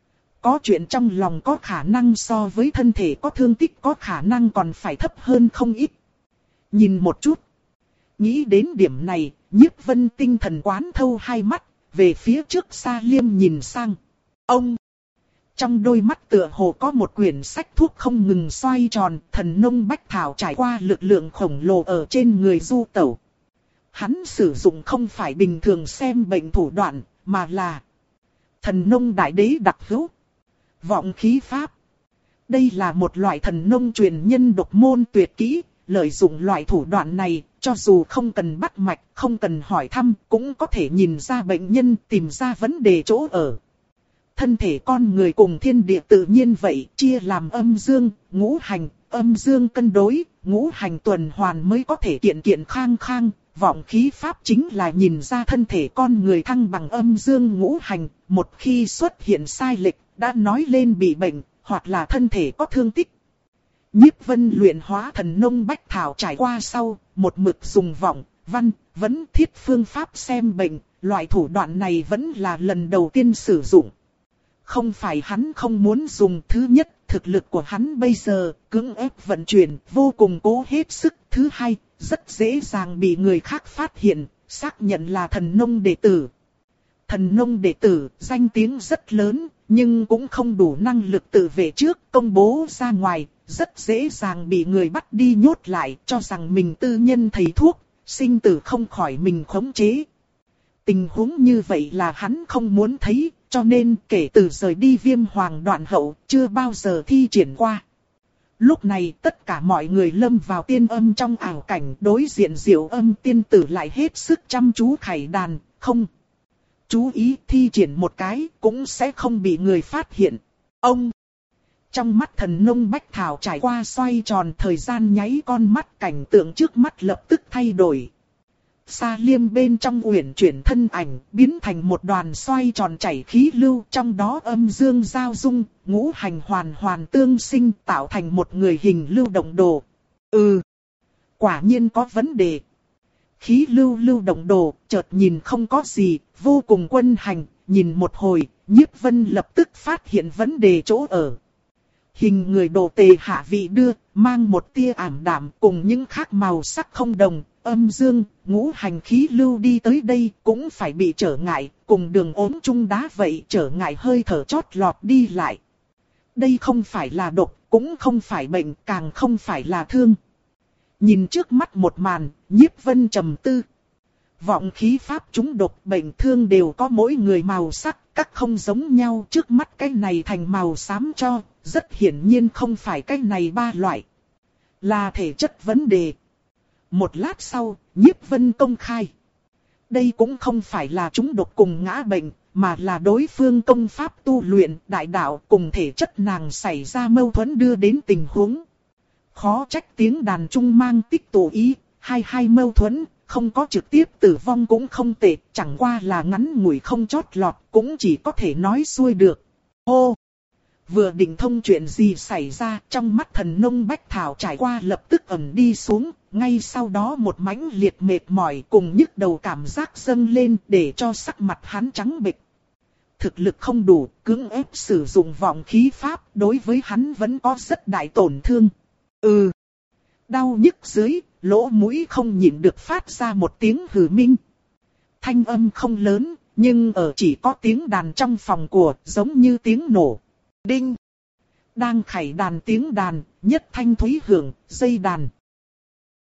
Có chuyện trong lòng có khả năng so với thân thể có thương tích có khả năng còn phải thấp hơn không ít. Nhìn một chút. Nghĩ đến điểm này, Nhiếp Vân tinh thần quán thâu hai mắt, về phía trước Sa Liêm nhìn sang. Ông! Trong đôi mắt tựa hồ có một quyển sách thuốc không ngừng xoay tròn, thần nông bách thảo trải qua lực lượng khổng lồ ở trên người du tẩu. Hắn sử dụng không phải bình thường xem bệnh thủ đoạn, mà là thần nông đại đế đặc hữu. Vọng khí pháp. Đây là một loại thần nông truyền nhân độc môn tuyệt kỹ, lợi dụng loại thủ đoạn này, cho dù không cần bắt mạch, không cần hỏi thăm, cũng có thể nhìn ra bệnh nhân, tìm ra vấn đề chỗ ở. Thân thể con người cùng thiên địa tự nhiên vậy, chia làm âm dương, ngũ hành, âm dương cân đối, ngũ hành tuần hoàn mới có thể kiện kiện khang khang. Vọng khí pháp chính là nhìn ra thân thể con người thăng bằng âm dương ngũ hành, một khi xuất hiện sai lệch, đã nói lên bị bệnh, hoặc là thân thể có thương tích. Nhiếp Vân luyện hóa thần nông bách thảo trải qua sau, một mực dùng vọng, văn, vẫn thiết phương pháp xem bệnh, loại thủ đoạn này vẫn là lần đầu tiên sử dụng. Không phải hắn không muốn dùng, thứ nhất, thực lực của hắn bây giờ, cưỡng ép vận chuyển, vô cùng cố hết sức. Thứ hai, rất dễ dàng bị người khác phát hiện, xác nhận là thần nông đệ tử. Thần nông đệ tử, danh tiếng rất lớn, nhưng cũng không đủ năng lực tự vệ trước, công bố ra ngoài, rất dễ dàng bị người bắt đi nhốt lại, cho rằng mình tư nhân thầy thuốc, sinh tử không khỏi mình khống chế. Tình huống như vậy là hắn không muốn thấy, cho nên kể từ rời đi Viêm Hoàng Đoạn Hậu, chưa bao giờ thi triển qua. Lúc này tất cả mọi người lâm vào tiên âm trong ảo cảnh, đối diện Diệu Âm tiên tử lại hết sức chăm chú khải đàn, không chú ý thi triển một cái cũng sẽ không bị người phát hiện. Ông! Trong mắt thần nông bách thảo trải qua xoay tròn, thời gian nháy con mắt, cảnh tượng trước mắt lập tức thay đổi. Sa Liêm bên trong uyển chuyển thân ảnh, biến thành một đoàn xoay tròn chảy khí lưu, trong đó âm dương giao dung, ngũ hành hoàn hoàn tương sinh, tạo thành một người hình lưu động đồ. Ừ, quả nhiên có vấn đề. Khí lưu lưu động đồ, chợt nhìn không có gì, vô cùng quân hành, nhìn một hồi, Nhiếp Vân lập tức phát hiện vấn đề chỗ ở. Hình người đồ tề hạ vị đưa, mang một tia ảm đạm, cùng những khác màu sắc không đồng, âm dương, ngũ hành khí lưu đi tới đây cũng phải bị trở ngại, cùng đường ốm chung đá vậy trở ngại hơi thở chót lọt đi lại. Đây không phải là độc, cũng không phải bệnh, càng không phải là thương. Nhìn trước mắt một màn, Nhiếp Vân trầm tư. Vọng khí pháp chúng độc bệnh thương đều có mỗi người màu sắc, các không giống nhau, trước mắt cái này thành màu xám cho, rất hiển nhiên không phải cái này ba loại. Là thể chất vấn đề. Một lát sau, Nhiếp Vân công khai. Đây cũng không phải là chúng độc cùng ngã bệnh, mà là đối phương công pháp tu luyện, đại đạo cùng thể chất nàng xảy ra mâu thuẫn đưa đến tình huống. Khó trách tiếng đàn trung mang tích tụ ý, hai hai mâu thuẫn, không có trực tiếp tử vong cũng không tệ, chẳng qua là ngắn ngủi không chót lọt, cũng chỉ có thể nói xuôi được. Hô! Vừa định thông chuyện gì xảy ra, trong mắt thần nông bách thảo trải qua lập tức ẩn đi xuống, ngay sau đó một mãnh liệt mệt mỏi cùng nhức đầu cảm giác dâng lên để cho sắc mặt hắn trắng bệch. Thực lực không đủ, cưỡng ép sử dụng vọng khí pháp, đối với hắn vẫn có rất đại tổn thương. Ừ. Đau nhức dưới, lỗ mũi không nhịn được phát ra một tiếng hừ minh. Thanh âm không lớn, nhưng ở chỉ có tiếng đàn trong phòng của, giống như tiếng nổ. Đinh. Đang khải đàn tiếng đàn, nhất thanh thúy hưởng, dây đàn.